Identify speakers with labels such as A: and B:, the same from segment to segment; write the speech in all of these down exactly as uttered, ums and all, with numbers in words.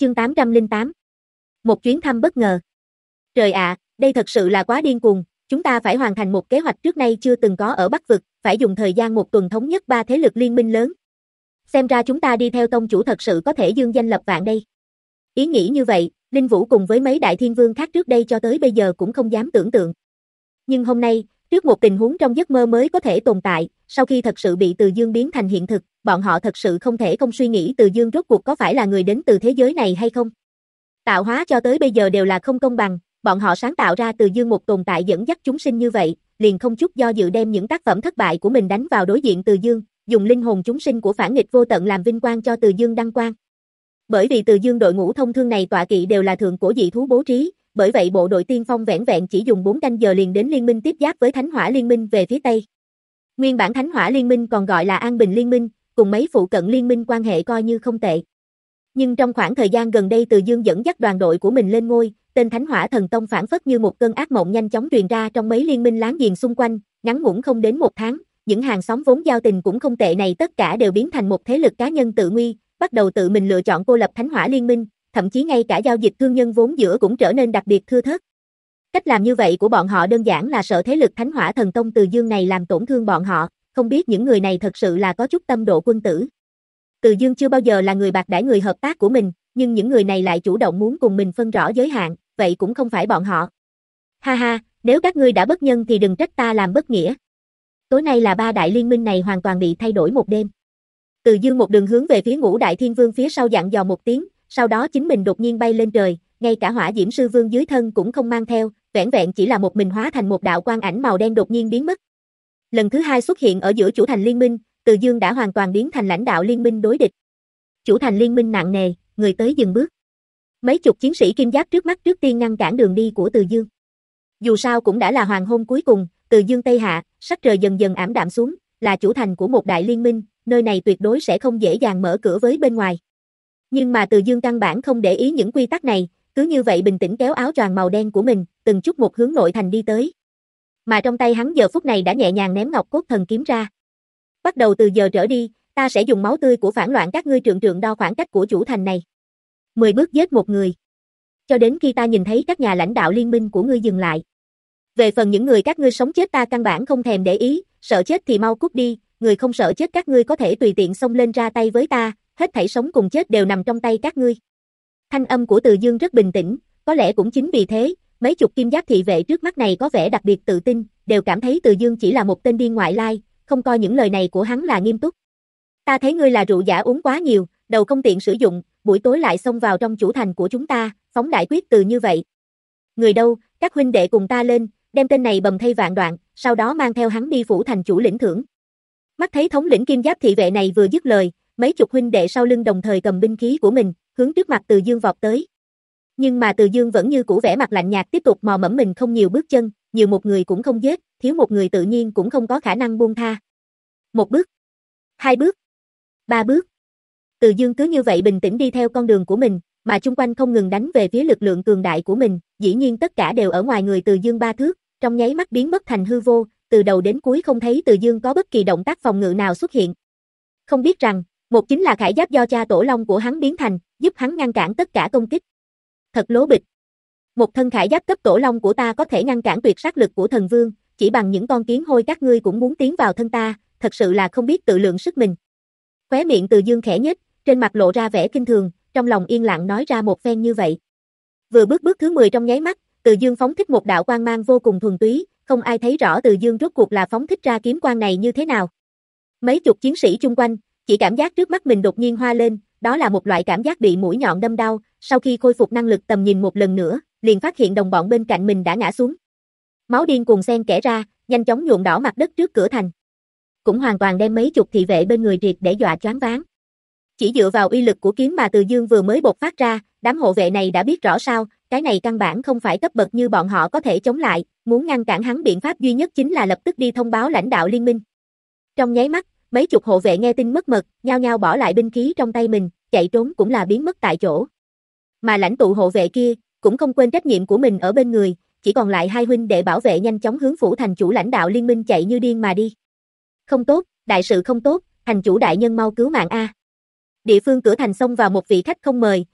A: Chương tám trăm lẻ tám. Một chuyến thăm bất ngờ. Trời ạ, đây thật sự là quá điên cuồng, chúng ta phải hoàn thành một kế hoạch trước nay chưa từng có ở Bắc Vực, phải dùng thời gian một tuần thống nhất ba thế lực liên minh lớn. Xem ra chúng ta đi theo tông chủ thật sự có thể dương danh lập vạn đây. Ý nghĩ như vậy, Linh Vũ cùng với mấy đại thiên vương khác trước đây cho tới bây giờ cũng không dám tưởng tượng. Nhưng hôm nay, trước một tình huống trong giấc mơ mới có thể tồn tại, sau khi thật sự bị Từ Dương biến thành hiện thực, bọn họ thật sự không thể không suy nghĩ Từ Dương rốt cuộc có phải là người đến từ thế giới này hay không. Tạo hóa cho tới bây giờ đều là không công bằng, bọn họ sáng tạo ra Từ Dương một tồn tại dẫn dắt chúng sinh như vậy, liền không chút do dự đem những tác phẩm thất bại của mình đánh vào đối diện Từ Dương, dùng linh hồn chúng sinh của phản nghịch vô tận làm vinh quang cho Từ Dương đăng quang. Bởi vì Từ Dương đội ngũ thông thương này tọa kỵ đều là thượng cổ dị thú bố trí, bởi vậy bộ đội tiên phong vẻn vẹn chỉ dùng bốn canh giờ liền đến liên minh tiếp giáp với Thánh Hỏa Liên minh về phía Tây. Nguyên bản Thánh Hỏa Liên minh còn gọi là An Bình Liên minh, cùng mấy phụ cận liên minh quan hệ coi như không tệ. Nhưng trong khoảng thời gian gần đây Từ Dương dẫn dắt đoàn đội của mình lên ngôi, tên Thánh Hỏa Thần Tông phản phất như một cơn ác mộng nhanh chóng truyền ra trong mấy liên minh láng giềng xung quanh, ngắn ngủn không đến một tháng, những hàng xóm vốn giao tình cũng không tệ này tất cả đều biến thành một thế lực cá nhân tự nguy, bắt đầu tự mình lựa chọn cô lập Thánh Hỏa Liên minh, thậm chí ngay cả giao dịch thương nhân vốn giữa cũng trở nên đặc biệt thưa thớt. Cách làm như vậy của bọn họ đơn giản là sợ thế lực Thánh Hỏa Thần Tông Từ Dương này làm tổn thương bọn họ, không biết những người này thật sự là có chút tâm độ quân tử. Từ Dương chưa bao giờ là người bạc đãi người hợp tác của mình, nhưng những người này lại chủ động muốn cùng mình phân rõ giới hạn, vậy cũng không phải bọn họ. Ha ha, nếu các ngươi đã bất nhân thì đừng trách ta làm bất nghĩa. Tối nay là ba đại liên minh này hoàn toàn bị thay đổi một đêm. Từ Dương một đường hướng về phía Ngũ Đại Thiên Vương phía sau dặn dò một tiếng, sau đó chính mình đột nhiên bay lên trời, ngay cả Hỏa Diễm Sư Vương dưới thân cũng không mang theo, vẻn vẹn chỉ là một mình hóa thành một đạo quang ảnh màu đen đột nhiên biến mất. Lần thứ hai xuất hiện ở giữa chủ thành liên minh, Từ Dương đã hoàn toàn biến thành lãnh đạo liên minh đối địch. Chủ thành liên minh nặng nề, người tới dừng bước. Mấy chục chiến sĩ kim giáp trước mắt trước tiên ngăn cản đường đi của Từ Dương. Dù sao cũng đã là hoàng hôn cuối cùng, Từ Dương Tây hạ, sắc trời dần dần ảm đạm xuống, là chủ thành của một đại liên minh, nơi này tuyệt đối sẽ không dễ dàng mở cửa với bên ngoài. Nhưng mà Từ Dương căn bản không để ý những quy tắc này, cứ như vậy bình tĩnh kéo áo choàng màu đen của mình, từng chút một hướng nội thành đi tới. Mà trong tay hắn giờ phút này đã nhẹ nhàng ném Ngọc Cốt Thần kiếm ra. Bắt đầu từ giờ trở đi, ta sẽ dùng máu tươi của phản loạn các ngươi trượng trượng đo khoảng cách của chủ thành này. Mười bước giết một người. Cho đến khi ta nhìn thấy các nhà lãnh đạo liên minh của ngươi dừng lại. Về phần những người các ngươi sống chết ta căn bản không thèm để ý, sợ chết thì mau cút đi, người không sợ chết các ngươi có thể tùy tiện xông lên ra tay với ta, hết thảy sống cùng chết đều nằm trong tay các ngươi. Thanh âm của Từ Dương rất bình tĩnh, có lẽ cũng chính vì thế, mấy chục kim giáp thị vệ trước mắt này có vẻ đặc biệt tự tin, đều cảm thấy Từ Dương chỉ là một tên điên ngoại lai, không coi những lời này của hắn là nghiêm túc. Ta thấy ngươi là rượu giả uống quá nhiều, đầu không tiện sử dụng, buổi tối lại xông vào trong chủ thành của chúng ta, phóng đại quyết từ như vậy. Người đâu, các huynh đệ cùng ta lên, đem tên này bầm thây vạn đoạn, sau đó mang theo hắn đi phủ thành chủ lĩnh thưởng. Mắt thấy thống lĩnh kim giáp thị vệ này vừa dứt lời, mấy chục huynh đệ sau lưng đồng thời cầm binh khí của mình, hướng trước mặt Từ Dương vọt tới. Nhưng mà Từ Dương vẫn như cũ vẻ mặt lạnh nhạt tiếp tục mò mẫm mình không nhiều bước chân, nhiều một người cũng không giết, thiếu một người tự nhiên cũng không có khả năng buông tha. Một bước, hai bước, ba bước. Từ Dương cứ như vậy bình tĩnh đi theo con đường của mình, mà chung quanh không ngừng đánh về phía lực lượng cường đại của mình, dĩ nhiên tất cả đều ở ngoài người Từ Dương ba thước, trong nháy mắt biến mất thành hư vô, từ đầu đến cuối không thấy Từ Dương có bất kỳ động tác phòng ngự nào xuất hiện. Không biết rằng, một chính là khải giáp do cha tổ long của hắn biến thành, giúp hắn ngăn cản tất cả công kích. Thật lố bịch. Một thân khải giáp cấp tổ long của ta có thể ngăn cản tuyệt sát lực của thần vương, chỉ bằng những con kiến hôi các ngươi cũng muốn tiến vào thân ta, thật sự là không biết tự lượng sức mình. Khóe miệng Từ Dương khẽ nhếch, trên mặt lộ ra vẻ kinh thường, trong lòng yên lặng nói ra một phen như vậy. Vừa bước bước thứ mười trong nháy mắt, Từ Dương phóng thích một đạo quang mang vô cùng thuần túy, không ai thấy rõ Từ Dương rốt cuộc là phóng thích ra kiếm quang này như thế nào. Mấy chục chiến sĩ chung quanh, chỉ cảm giác trước mắt mình đột nhiên hoa lên, đó là một loại cảm giác bị mũi nhọn đâm đau, sau khi khôi phục năng lực tầm nhìn một lần nữa, liền phát hiện đồng bọn bên cạnh mình đã ngã xuống. Máu điên cuồng xen kẽ ra, nhanh chóng nhuộm đỏ mặt đất trước cửa thành. Cũng hoàn toàn đem mấy chục thị vệ bên người triệt để dọa choáng váng. Chỉ dựa vào uy lực của kiếm mà Từ Dương vừa mới bộc phát ra, đám hộ vệ này đã biết rõ sao, cái này căn bản không phải cấp bậc như bọn họ có thể chống lại, muốn ngăn cản hắn biện pháp duy nhất chính là lập tức đi thông báo lãnh đạo liên minh. Trong nháy mắt, mấy chục hộ vệ nghe tin mất mật, nhao nhao bỏ lại binh khí trong tay mình, chạy trốn cũng là biến mất tại chỗ. Mà lãnh tụ hộ vệ kia, cũng không quên trách nhiệm của mình ở bên người, chỉ còn lại hai huynh đệ bảo vệ nhanh chóng hướng phủ thành chủ lãnh đạo liên minh chạy như điên mà đi. Không tốt, đại sự không tốt, thành chủ đại nhân mau cứu mạng a. Địa phương cửa thành xông vào một vị khách không mời,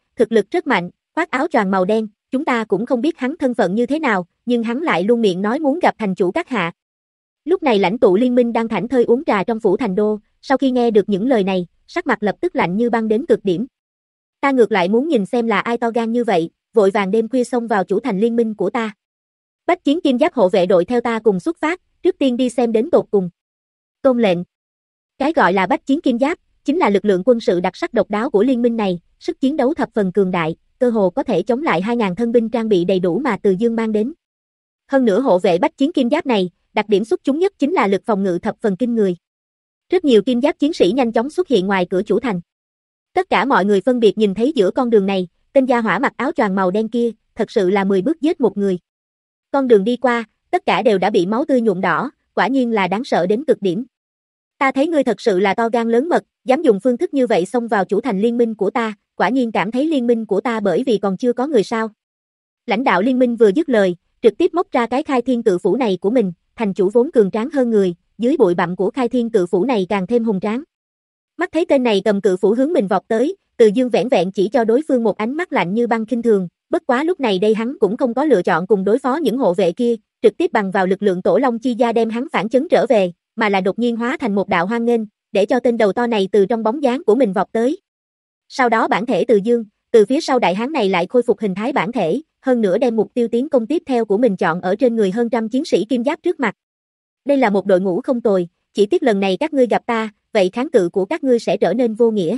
A: thực lực rất mạnh, khoác áo choàng màu đen, chúng ta cũng không biết hắn thân phận như thế nào, nhưng hắn lại luôn miệng nói muốn gặp thành chủ các hạ. Lúc này lãnh tụ liên minh đang thảnh thơi uống trà trong phủ thành đô, sau khi nghe được những lời này, sắc mặt lập tức lạnh như băng đến cực điểm. Ta ngược lại muốn nhìn xem là ai to gan như vậy, vội vàng đêm khuya xông vào chủ thành liên minh của ta. Bách chiến kim giáp hộ vệ đội theo ta cùng xuất phát, trước tiên đi xem đến tột cùng. Tôn lệnh. Cái gọi là bách chiến kim giáp, chính là lực lượng quân sự đặc sắc độc đáo của liên minh này, sức chiến đấu thập phần cường đại, cơ hồ có thể chống lại hai nghìn thân binh trang bị đầy đủ mà Từ Dương mang đến. Hơn nữa hộ vệ bách chiến kim giáp này, đặc điểm xuất chúng nhất chính là lực phòng ngự thập phần kinh người. Rất nhiều kim giáp chiến sĩ nhanh chóng xuất hiện ngoài cửa chủ thành. Tất cả mọi người phân biệt nhìn thấy giữa con đường này, tên gia hỏa mặc áo choàng màu đen kia, thật sự là mười bước giết một người. Con đường đi qua, tất cả đều đã bị máu tươi nhuộm đỏ, quả nhiên là đáng sợ đến cực điểm. Ta thấy ngươi thật sự là to gan lớn mật, dám dùng phương thức như vậy xông vào chủ thành liên minh của ta, quả nhiên cảm thấy liên minh của ta bởi vì còn chưa có người sao. Lãnh đạo liên minh vừa dứt lời, trực tiếp móc ra cái khai thiên cự phủ này của mình, thành chủ vốn cường tráng hơn người, dưới bụi bặm của khai thiên cự phủ này càng thêm hùng tráng. Mắt thấy tên này cầm cự phủ hướng mình vọt tới, Từ Dương vẻn vẹn chỉ cho đối phương một ánh mắt lạnh như băng khinh thường, bất quá lúc này đây hắn cũng không có lựa chọn cùng đối phó những hộ vệ kia, trực tiếp bằng vào lực lượng tổ long chi gia đem hắn phản chấn trở về, mà là đột nhiên hóa thành một đạo hoang nghênh, để cho tên đầu to này từ trong bóng dáng của mình vọt tới. Sau đó bản thể Từ Dương, từ phía sau đại hán này lại khôi phục hình thái bản thể, hơn nữa đem mục tiêu tiến công tiếp theo của mình chọn ở trên người hơn trăm chiến sĩ kim giáp trước mặt. Đây là một đội ngũ không tồi, chỉ tiếc lần này các ngươi gặp ta, vậy kháng cự của các ngươi sẽ trở nên vô nghĩa.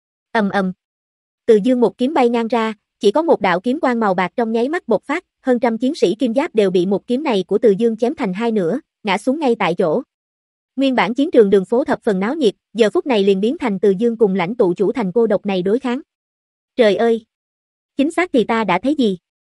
A: Ầm ầm. Từ Dương một kiếm bay ngang ra, chỉ có một đạo kiếm quang màu bạc trong nháy mắt bộc phát, hơn trăm chiến sĩ kim giáp đều bị một kiếm này của Từ Dương chém thành hai nửa, ngã xuống ngay tại chỗ. Nguyên bản chiến trường đường phố thập phần náo nhiệt, giờ phút này liền biến thành Từ Dương cùng lãnh tụ chủ thành cô độc này đối kháng. Trời ơi! Chính xác thì ta đã thấy gì?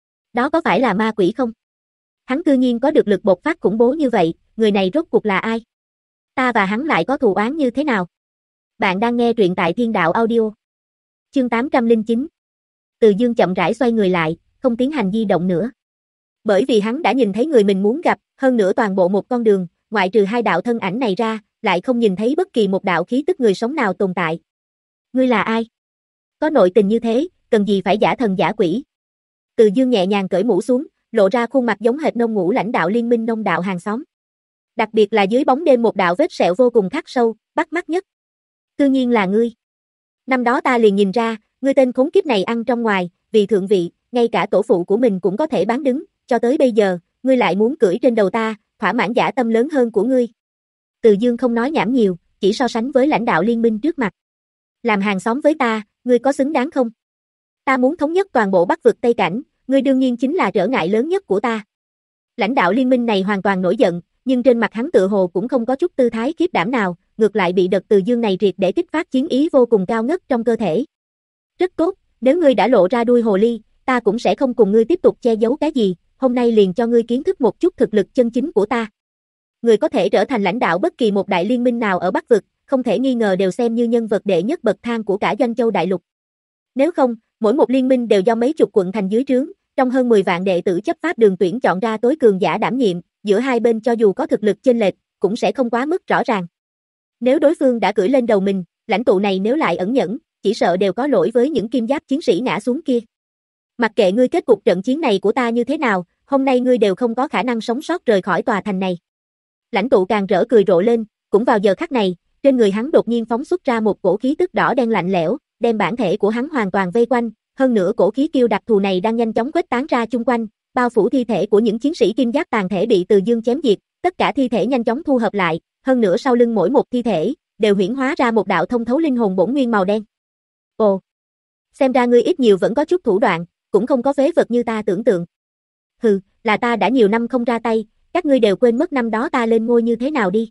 A: Đó có phải là ma quỷ không? Hắn cư nhiên có được lực bộc phát khủng bố như vậy, người này rốt cuộc là ai? Ta và hắn lại có thù oán như thế nào? Bạn đang nghe truyện tại Thiên Đạo Audio. Chương tám trăm lẻ chín. Từ Dương chậm rãi xoay người lại, không tiến hành di động nữa. Bởi vì hắn đã nhìn thấy người mình muốn gặp, hơn nữa toàn bộ một con đường, ngoại trừ hai đạo thân ảnh này ra, lại không nhìn thấy bất kỳ một đạo khí tức người sống nào tồn tại. Ngươi là ai? Có nội tình như thế, cần gì phải giả thần giả quỷ? Từ Dương nhẹ nhàng cởi mũ xuống, lộ ra khuôn mặt giống hệt nông ngũ lãnh đạo liên minh nông đạo hàng xóm. Đặc biệt là dưới bóng đêm một đạo vết sẹo vô cùng khắc sâu, bắt mắt nhất. Tự nhiên là ngươi. Năm đó ta liền nhìn ra, ngươi tên khốn kiếp này ăn trong ngoài, vì thượng vị, ngay cả tổ phụ của mình cũng có thể bán đứng, cho tới bây giờ, ngươi lại muốn cưỡi trên đầu ta, thỏa mãn dã tâm lớn hơn của ngươi. Từ Dương không nói nhảm nhiều, chỉ so sánh với lãnh đạo liên minh trước mặt. Làm hàng xóm với ta, ngươi có xứng đáng không? Ta muốn thống nhất toàn bộ Bắc vực Tây Cảnh, ngươi đương nhiên chính là trở ngại lớn nhất của ta. Lãnh đạo liên minh này hoàn toàn nổi giận, nhưng trên mặt hắn tựa hồ cũng không có chút tư thái khiếp đảm nào, ngược lại bị đợt Từ Dương này triệt để kích phát chiến ý vô cùng cao ngất trong cơ thể. Rất tốt, nếu ngươi đã lộ ra đuôi hồ ly, ta cũng sẽ không cùng ngươi tiếp tục che giấu cái gì, hôm nay liền cho ngươi kiến thức một chút thực lực chân chính của ta. Ngươi có thể trở thành lãnh đạo bất kỳ một đại liên minh nào ở Bắc vực, không thể nghi ngờ đều xem như nhân vật đệ nhất bậc thang của cả Doanh Châu đại lục. Nếu không, mỗi một liên minh đều do mấy chục quận thành dưới trướng, trong hơn mười vạn đệ tử chấp pháp đường tuyển chọn ra tối cường giả đảm nhiệm, giữa hai bên cho dù có thực lực chênh lệch, cũng sẽ không quá mức rõ ràng. Nếu đối phương đã cưỡi lên đầu mình, lãnh tụ này nếu lại ẩn nhẫn, chỉ sợ đều có lỗi với những kim giáp chiến sĩ ngã xuống kia. Mặc kệ ngươi kết cục trận chiến này của ta như thế nào, hôm nay ngươi đều không có khả năng sống sót rời khỏi tòa thành này. Lãnh tụ càng rỡ cười rộ lên, cũng vào giờ khắc này, trên người hắn đột nhiên phóng xuất ra một cổ khí tức đỏ đen lạnh lẽo, đem bản thể của hắn hoàn toàn vây quanh, hơn nữa cổ khí kiêu đặc thù này đang nhanh chóng khuếch tán ra chung quanh, bao phủ thi thể của những chiến sĩ kim giáp tàn thể bị Từ Dương chém diệt, tất cả thi thể nhanh chóng thu hợp lại, hơn nữa sau lưng mỗi một thi thể đều huyễn hóa ra một đạo thông thấu linh hồn bổn nguyên màu đen. Ồ, xem ra ngươi ít nhiều vẫn có chút thủ đoạn, cũng không có phế vật như ta tưởng tượng. Hừ, là ta đã nhiều năm không ra tay, các ngươi đều quên mất năm đó ta lên ngôi như thế nào đi.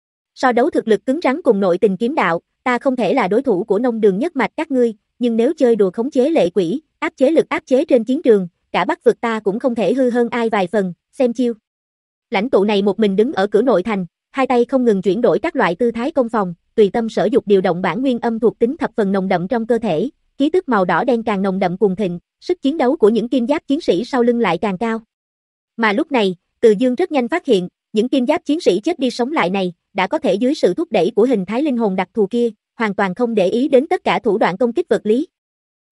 A: So đấu thực lực cứng rắn cùng nội tình kiếm đạo, ta không thể là đối thủ của nông đường nhất mạch các ngươi, nhưng nếu chơi đùa khống chế lệ quỷ, áp chế lực áp chế trên chiến trường, cả Bắc vực ta cũng không thể hư hơn ai vài phần, xem chiêu. Lãnh tụ này một mình đứng ở cửa nội thành, hai tay không ngừng chuyển đổi các loại tư thái công phòng, tùy tâm sở dục điều động bản nguyên âm thuộc tính thập phần nồng đậm trong cơ thể, khí tức màu đỏ đen càng nồng đậm cuồng thịnh, sức chiến đấu của những kim giáp chiến sĩ sau lưng lại càng cao. Mà lúc này, Từ Dương rất nhanh phát hiện, những kim giáp chiến sĩ chết đi sống lại này, đã có thể dưới sự thúc đẩy của hình thái linh hồn đặc thù kia, hoàn toàn không để ý đến tất cả thủ đoạn công kích vật lý.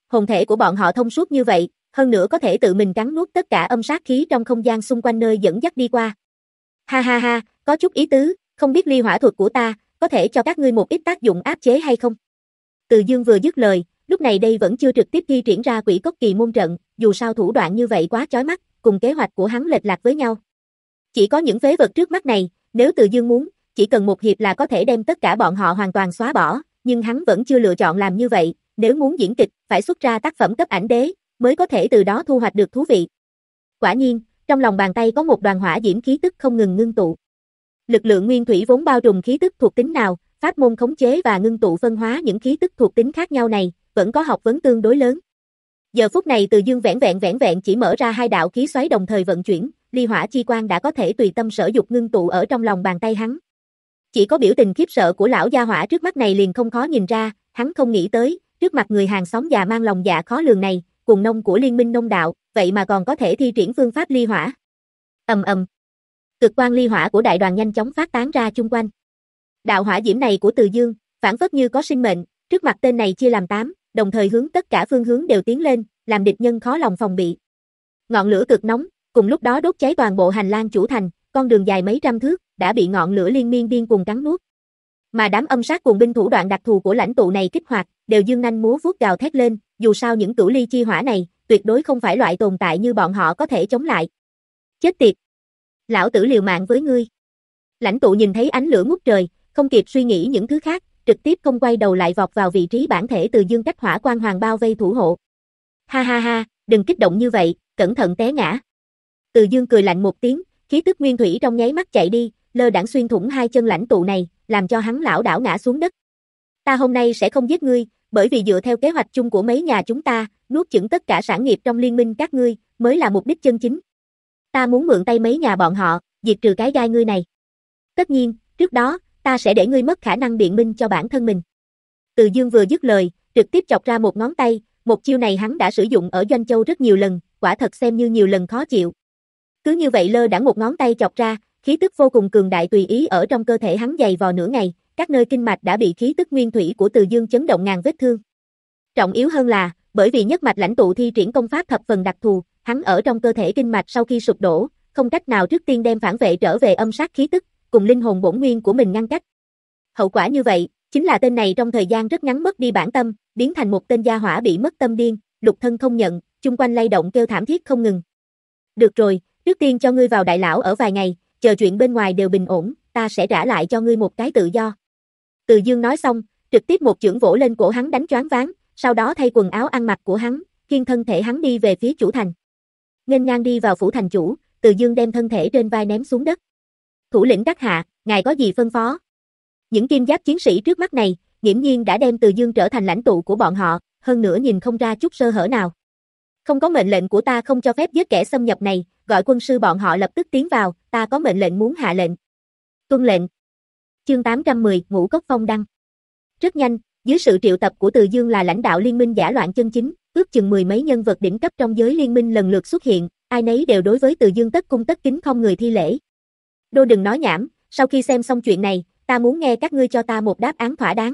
A: Hồn thể của bọn họ thông suốt như vậy, hơn nữa có thể tự mình cắn nuốt tất cả âm sát khí trong không gian xung quanh nơi dẫn dắt đi qua. Ha ha ha, có chút ý tứ, không biết ly hỏa thuật của ta, có thể cho các ngươi một ít tác dụng áp chế hay không? Từ Dương vừa dứt lời, lúc này đây vẫn chưa trực tiếp thi triển ra Quỷ Cốc Kỳ môn trận, dù sao thủ đoạn như vậy quá chói mắt, cùng kế hoạch của hắn lệch lạc với nhau. Chỉ có những phế vật trước mắt này, nếu Từ Dương muốn, chỉ cần một hiệp là có thể đem tất cả bọn họ hoàn toàn xóa bỏ, nhưng hắn vẫn chưa lựa chọn làm như vậy, nếu muốn diễn kịch, phải xuất ra tác phẩm cấp ảnh đế, mới có thể từ đó thu hoạch được thú vị. Quả nhiên, trong lòng bàn tay có một đoàn hỏa diễm khí tức không ngừng ngưng tụ. Lực lượng nguyên thủy vốn bao trùm khí tức thuộc tính nào, pháp môn khống chế và ngưng tụ phân hóa những khí tức thuộc tính khác nhau này, vẫn có học vấn tương đối lớn. Giờ phút này Từ Dương vẻn vẹn vẻn vẹn chỉ mở ra hai đạo khí xoáy đồng thời vận chuyển, ly hỏa chi quang đã có thể tùy tâm sở dục ngưng tụ ở trong lòng bàn tay hắn. Chỉ có biểu tình khiếp sợ của lão gia hỏa trước mắt này liền không khó nhìn ra, hắn không nghĩ tới, trước mặt người hàng xóm già mang lòng dạ khó lường này, cùng nông của liên minh nông đạo, vậy mà còn có thể thi triển phương pháp ly hỏa. Ầm ầm. Cực quang ly hỏa của đại đoàn nhanh chóng phát tán ra chung quanh. Đạo hỏa diễm này của Từ Dương, phản phất như có sinh mệnh, trước mặt tên này chia làm tám, đồng thời hướng tất cả phương hướng đều tiến lên, làm địch nhân khó lòng phòng bị. Ngọn lửa cực nóng, cùng lúc đó đốt cháy toàn bộ hành lang chủ thành, con đường dài mấy trăm thước, đã bị ngọn lửa liên miên điên cuồng cắn nuốt. Mà đám âm sát cuồng binh thủ đoạn đặc thù của lãnh tụ này kích hoạt, đều dương nanh múa vuốt gào thét lên, dù sao những cửu ly chi hỏa này, tuyệt đối không phải loại tồn tại như bọn họ có thể chống lại. Chết tiệt! Lão tử liều mạng với ngươi. Lãnh tụ nhìn thấy ánh lửa ngút trời, không kịp suy nghĩ những thứ khác, trực tiếp không quay đầu lại vọt vào vị trí bản thể Từ Dương cách hỏa quang hoàng bao vây thủ hộ. Ha ha ha, đừng kích động như vậy, cẩn thận té ngã. Từ Dương cười lạnh một tiếng, khí tức nguyên thủy trong nháy mắt chạy đi, lơ đãng xuyên thủng hai chân lãnh tụ này, làm cho hắn lảo đảo ngã xuống đất. Ta hôm nay sẽ không giết ngươi, bởi vì dựa theo kế hoạch chung của mấy nhà chúng ta, nuốt chửng tất cả sản nghiệp trong liên minh các ngươi, mới là mục đích chân chính. Ta muốn mượn tay mấy nhà bọn họ, diệt trừ cái gai ngươi này. Tất nhiên, trước đó, ta sẽ để ngươi mất khả năng biện minh cho bản thân mình. Từ Dương vừa dứt lời, trực tiếp chọc ra một ngón tay, một chiêu này hắn đã sử dụng ở Doanh Châu rất nhiều lần, quả thật xem như nhiều lần khó chịu. Cứ như vậy lơ đãng một ngón tay chọc ra, khí tức vô cùng cường đại tùy ý ở trong cơ thể hắn dày vò nửa ngày, các nơi kinh mạch đã bị khí tức nguyên thủy của Từ Dương chấn động ngàn vết thương. Trọng yếu hơn là, bởi vì nhất mạch lãnh tụ thi triển công pháp thập phần đặc thù, hắn ở trong cơ thể kinh mạch sau khi sụp đổ, không cách nào trước tiên đem phản vệ trở về âm sát khí tức, cùng linh hồn bổn nguyên của mình ngăn cách. Hậu quả như vậy, chính là tên này trong thời gian rất ngắn mất đi bản tâm, biến thành một tên gia hỏa bị mất tâm điên, lục thân không nhận, chung quanh lay động kêu thảm thiết không ngừng. Được rồi, trước tiên cho ngươi vào đại lão ở vài ngày, chờ chuyện bên ngoài đều bình ổn, ta sẽ trả lại cho ngươi một cái tự do. Từ Dương nói xong, trực tiếp một chưởng vỗ lên cổ hắn đánh choáng váng, sau đó thay quần áo ăn mặc của hắn, khiêng thân thể hắn đi về phía chủ thành. Nghênh ngang đi vào phủ thành chủ, Từ Dương đem thân thể trên vai ném xuống đất. Thủ lĩnh các hạ, ngài có gì phân phó? Những kim giáp chiến sĩ trước mắt này, nghiễm nhiên đã đem Từ Dương trở thành lãnh tụ của bọn họ, hơn nữa nhìn không ra chút sơ hở nào. Không có mệnh lệnh của ta không cho phép giết kẻ xâm nhập này, gọi quân sư bọn họ lập tức tiến vào, ta có mệnh lệnh muốn hạ lệnh. Tuân lệnh. Chương tám trăm mười, Ngũ Cốc Phong đăng. Rất nhanh, dưới sự triệu tập của Từ Dương là lãnh đạo liên minh giả loạn chân chính, ước chừng mười mấy nhân vật đỉnh cấp trong giới liên minh lần lượt xuất hiện, ai nấy đều đối với Từ Dương tất cung tất kính không người thi lễ. Đô đừng nói nhảm, sau khi xem xong chuyện này, ta muốn nghe các ngươi cho ta một đáp án thỏa đáng.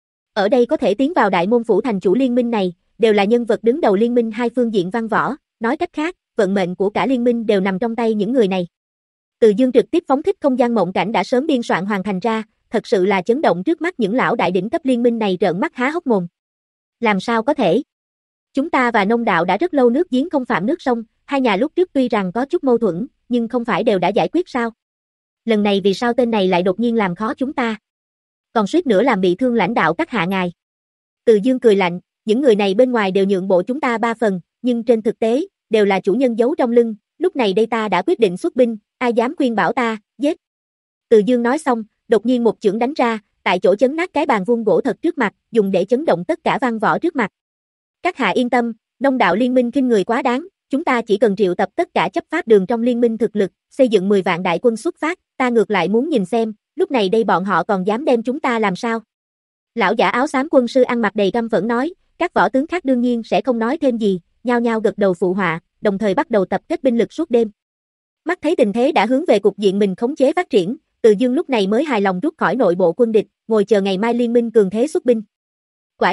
A: Ở đây có thể tiến vào đại môn phủ thành chủ liên minh này, đều là nhân vật đứng đầu liên minh hai phương diện văn võ, nói cách khác, vận mệnh của cả liên minh đều nằm trong tay những người này. Từ Dương trực tiếp phóng thích không gian mộng cảnh đã sớm biên soạn hoàn thành ra, thật sự là chấn động trước mắt những lão đại đỉnh cấp liên minh này trợn mắt há hốc mồm. Làm sao có thể? Chúng ta và nông đạo đã rất lâu nước giếng không phạm nước sông, hai nhà lúc trước tuy rằng có chút mâu thuẫn, nhưng không phải đều đã giải quyết sao? Lần này vì sao tên này lại đột nhiên làm khó chúng ta? Còn suýt nữa làm bị thương lãnh đạo các hạ ngài. Từ Dương cười lạnh, những người này bên ngoài đều nhượng bộ chúng ta ba phần, nhưng trên thực tế, đều là chủ nhân giấu trong lưng, lúc này đây ta đã quyết định xuất binh, ai dám khuyên bảo ta, giết. Từ Dương nói xong, đột nhiên một chưởng đánh ra, tại chỗ chấn nát cái bàn vuông gỗ thật trước mặt, dùng để chấn động tất cả văn võ trước mặt. Các hạ yên tâm, nông đạo liên minh khinh người quá đáng, chúng ta chỉ cần triệu tập tất cả chấp pháp đường trong liên minh thực lực, xây dựng mười vạn đại quân xuất phát, ta ngược lại muốn nhìn xem, lúc này đây bọn họ còn dám đem chúng ta làm sao. Lão giả áo xám quân sư ăn mặc đầy căm phẫn nói, các võ tướng khác đương nhiên sẽ không nói thêm gì, nhao nhao gật đầu phụ họa, đồng thời bắt đầu tập kết binh lực suốt đêm. Mắt thấy tình thế đã hướng về cục diện mình khống chế phát triển, Từ Dương lúc này mới hài lòng rút khỏi nội bộ quân địch, ngồi chờ ngày mai liên minh cường thế xuất binh. Quả nhiên,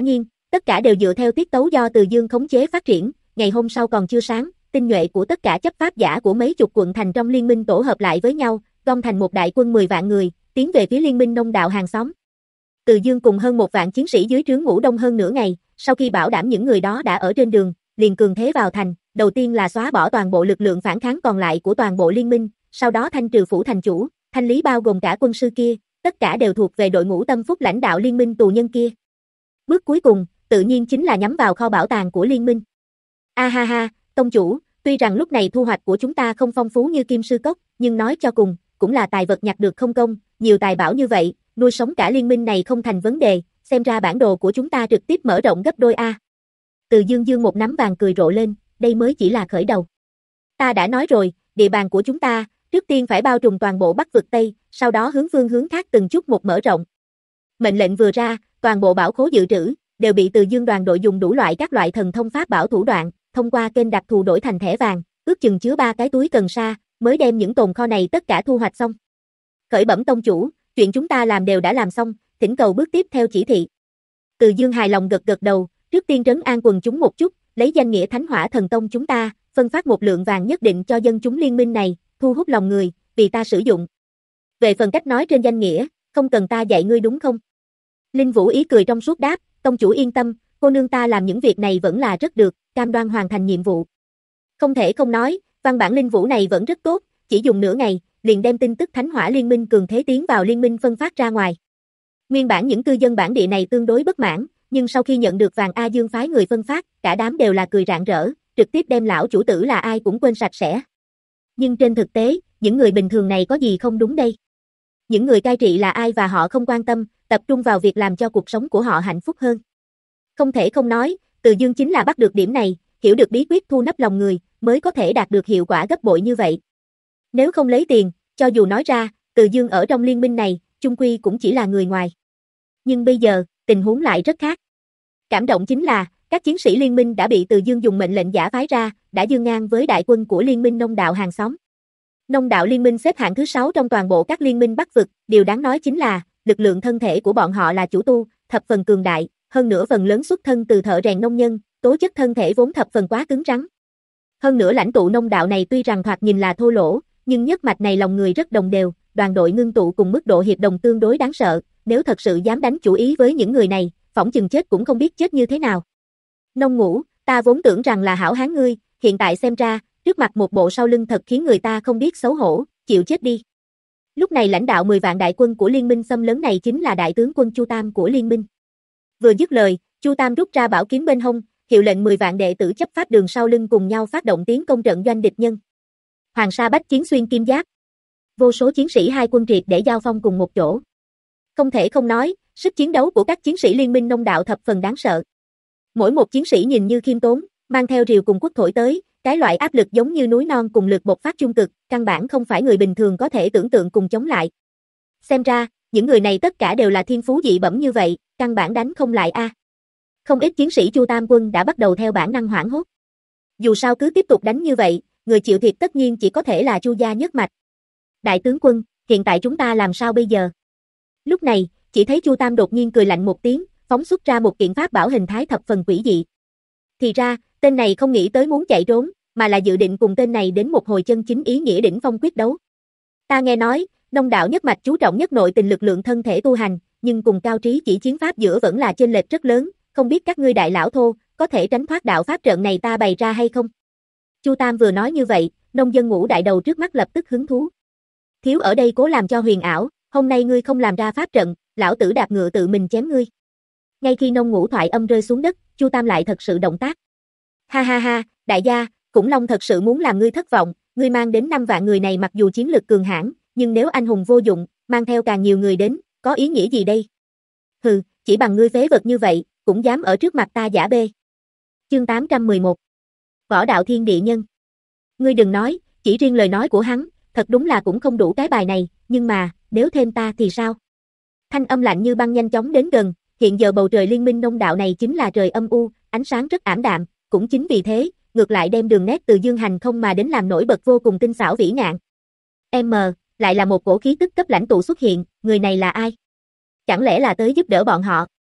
A: Tất cả đều dựa theo tiết tấu do Từ Dương khống chế phát triển, ngày hôm sau còn chưa sáng, tinh nhuệ của tất cả chấp pháp giả của mấy chục quận thành trong liên minh tổ hợp lại với nhau, gom thành một đại quân mười vạn người, tiến về phía liên minh nông đạo hàng xóm. Từ Dương cùng hơn một vạn chiến sĩ dưới trướng ngủ đông hơn nửa ngày, sau khi bảo đảm những người đó đã ở trên đường, liền cường thế vào thành, đầu tiên là xóa bỏ toàn bộ lực lượng phản kháng còn lại của toàn bộ liên minh, sau đó thanh trừ phủ thành chủ, thanh lý bao gồm cả quân sư kia, tất cả đều thuộc về đội ngũ tâm phúc lãnh đạo liên minh tù nhân kia. Bước cuối cùng, tự nhiên chính là nhắm vào kho bảo tàng của liên minh. A ha ha, tông chủ, tuy rằng lúc này thu hoạch của chúng ta không phong phú như Kim Sư Cốc, nhưng nói cho cùng, cũng là tài vật nhặt được không công, nhiều tài bảo như vậy, nuôi sống cả liên minh này không thành vấn đề, xem ra bản đồ của chúng ta trực tiếp mở rộng gấp đôi a. Từ Dương dương một nắm vàng cười rộ lên, đây mới chỉ là khởi đầu. Ta đã nói rồi, địa bàn của chúng ta, trước tiên phải bao trùm toàn bộ Bắc vực Tây, sau đó hướng phương hướng khác từng chút một mở rộng. Mệnh lệnh vừa ra, toàn bộ bảo khố dự trữ đều bị Từ Dương đoàn đội dùng đủ loại các loại thần thông pháp bảo thủ đoạn, thông qua kênh đặc thù đổi thành thẻ vàng, ước chừng chứa ba cái túi cần sa, mới đem những tồn kho này tất cả thu hoạch xong. Khởi bẩm tông chủ, chuyện chúng ta làm đều đã làm xong, thỉnh cầu bước tiếp theo chỉ thị. Từ Dương hài lòng gật gật đầu, trước tiên trấn an quần chúng một chút, lấy danh nghĩa Thánh Hỏa Thần Tông chúng ta, phân phát một lượng vàng nhất định cho dân chúng liên minh này, thu hút lòng người, vì ta sử dụng. Về phần cách nói trên danh nghĩa, không cần ta dạy ngươi đúng không? Linh Vũ ý cười trong suốt đáp, tông chủ yên tâm, cô nương ta làm những việc này vẫn là rất được, cam đoan hoàn thành nhiệm vụ. Không thể không nói, văn bản Linh Vũ này vẫn rất tốt, chỉ dùng nửa ngày, liền đem tin tức Thánh Hỏa Liên minh cường thế tiến vào liên minh phân phát ra ngoài. Nguyên bản những cư dân bản địa này tương đối bất mãn, nhưng sau khi nhận được vàng A Dương phái người phân phát, cả đám đều là cười rạng rỡ, trực tiếp đem lão chủ tử là ai cũng quên sạch sẽ. Nhưng trên thực tế, những người bình thường này có gì không đúng đây? Những người cai trị là ai và họ không quan tâm, tập trung vào việc làm cho cuộc sống của họ hạnh phúc hơn. Không thể không nói, Từ Dương chính là bắt được điểm này, hiểu được bí quyết thu nấp lòng người, mới có thể đạt được hiệu quả gấp bội như vậy. Nếu không lấy tiền, cho dù nói ra, Từ Dương ở trong liên minh này, chung quy cũng chỉ là người ngoài. Nhưng bây giờ, tình huống lại rất khác. Cảm động chính là, các chiến sĩ liên minh đã bị Từ Dương dùng mệnh lệnh giả phái ra, đã dương ngang với đại quân của liên minh nông đạo hàng xóm. Nông đạo liên minh xếp hạng thứ sáu trong toàn bộ các liên minh Bắc vực, điều đáng nói chính là, lực lượng thân thể của bọn họ là chủ tu, thập phần cường đại, hơn nữa phần lớn xuất thân từ thợ rèn nông nhân, tố chất thân thể vốn thập phần quá cứng rắn. Hơn nữa lãnh tụ nông đạo này tuy rằng thoạt nhìn là thô lỗ, nhưng nhất mạch này lòng người rất đồng đều, đoàn đội ngưng tụ cùng mức độ hiệp đồng tương đối đáng sợ, nếu thật sự dám đánh chủ ý với những người này, phỏng chừng chết cũng không biết chết như thế nào. Nông Ngũ, ta vốn tưởng rằng là hảo hán ngươi, hiện tại xem ra, trước mặt một bộ sau lưng thật khiến người ta không biết xấu hổ, chịu chết đi. Lúc này lãnh đạo mười vạn đại quân của liên minh xâm lấn này chính là đại tướng quân Chu Tam của liên minh. Vừa dứt lời, Chu Tam rút ra bảo kiếm bên hông, hiệu lệnh mười vạn đệ tử chấp pháp đường sau lưng cùng nhau phát động tiến công trận doanh địch nhân. Hoàng sa bách chiến xuyên kim giáp. Vô số chiến sĩ hai quân triệt để giao phong cùng một chỗ. Không thể không nói, sức chiến đấu của các chiến sĩ liên minh nông đạo thập phần đáng sợ. Mỗi một chiến sĩ nhìn như khiêm tốn, mang theo rìu cùng quốc thổi tới, cái loại áp lực giống như núi non cùng lực bộc phát trung cực, căn bản không phải người bình thường có thể tưởng tượng cùng chống lại. Xem ra, những người này tất cả đều là thiên phú dị bẩm như vậy, căn bản đánh không lại a. À. Không ít chiến sĩ Chu Tam quân đã bắt đầu theo bản năng hoảng hốt. Dù sao cứ tiếp tục đánh như vậy, người chịu thiệt tất nhiên chỉ có thể là Chu gia nhất mạch. Đại tướng quân, hiện tại chúng ta làm sao bây giờ? Lúc này, chỉ thấy Chu Tam đột nhiên cười lạnh một tiếng, phóng xuất ra một kiện pháp bảo hình thái thập phần quỷ dị. Thì ra, tên này không nghĩ tới muốn chạy trốn, mà là dự định cùng tên này đến một hồi chân chính ý nghĩa đỉnh phong quyết đấu. Ta nghe nói, nông đạo nhất mạch chú trọng nhất nội tình lực lượng thân thể tu hành, nhưng cùng cao trí chỉ chiến pháp giữa vẫn là chênh lệch rất lớn, không biết các ngươi đại lão thô, có thể tránh thoát đạo pháp trận này ta bày ra hay không? Chu Tam vừa nói như vậy, nông dân ngũ đại đầu trước mắt lập tức hứng thú. Thiếu ở đây cố làm cho huyền ảo, hôm nay ngươi không làm ra pháp trận, lão tử đạp ngựa tự mình chém ngươi. Ngay khi nông ngũ thoại âm rơi xuống đất, Chu Tam lại thật sự động tác. Ha ha ha, đại gia, Khủng Long thật sự muốn làm ngươi thất vọng, ngươi mang đến năm vạn người này mặc dù chiến lực cường hãn, nhưng nếu anh hùng vô dụng, mang theo càng nhiều người đến, có ý nghĩa gì đây? Hừ, chỉ bằng ngươi phế vật như vậy, cũng dám ở trước mặt ta giả bê. Chương tám trăm mười một. Võ đạo thiên địa nhân. Ngươi đừng nói, chỉ riêng lời nói của hắn, thật đúng là cũng không đủ cái bài này, nhưng mà, nếu thêm ta thì sao? Thanh âm lạnh như băng nhanh chóng đến gần, hiện giờ bầu trời liên minh nông đạo này chính là trời âm u, ánh sáng rất ảm đạm, cũng chính vì thế, ngược lại đem đường nét từ dương hành không mà đến làm nổi bật vô cùng tinh xảo vĩ ngạn. M, lại là một cổ khí tức cấp lãnh tụ xuất hiện, người này là ai? Chẳng lẽ là tới giúp đỡ bọn họ?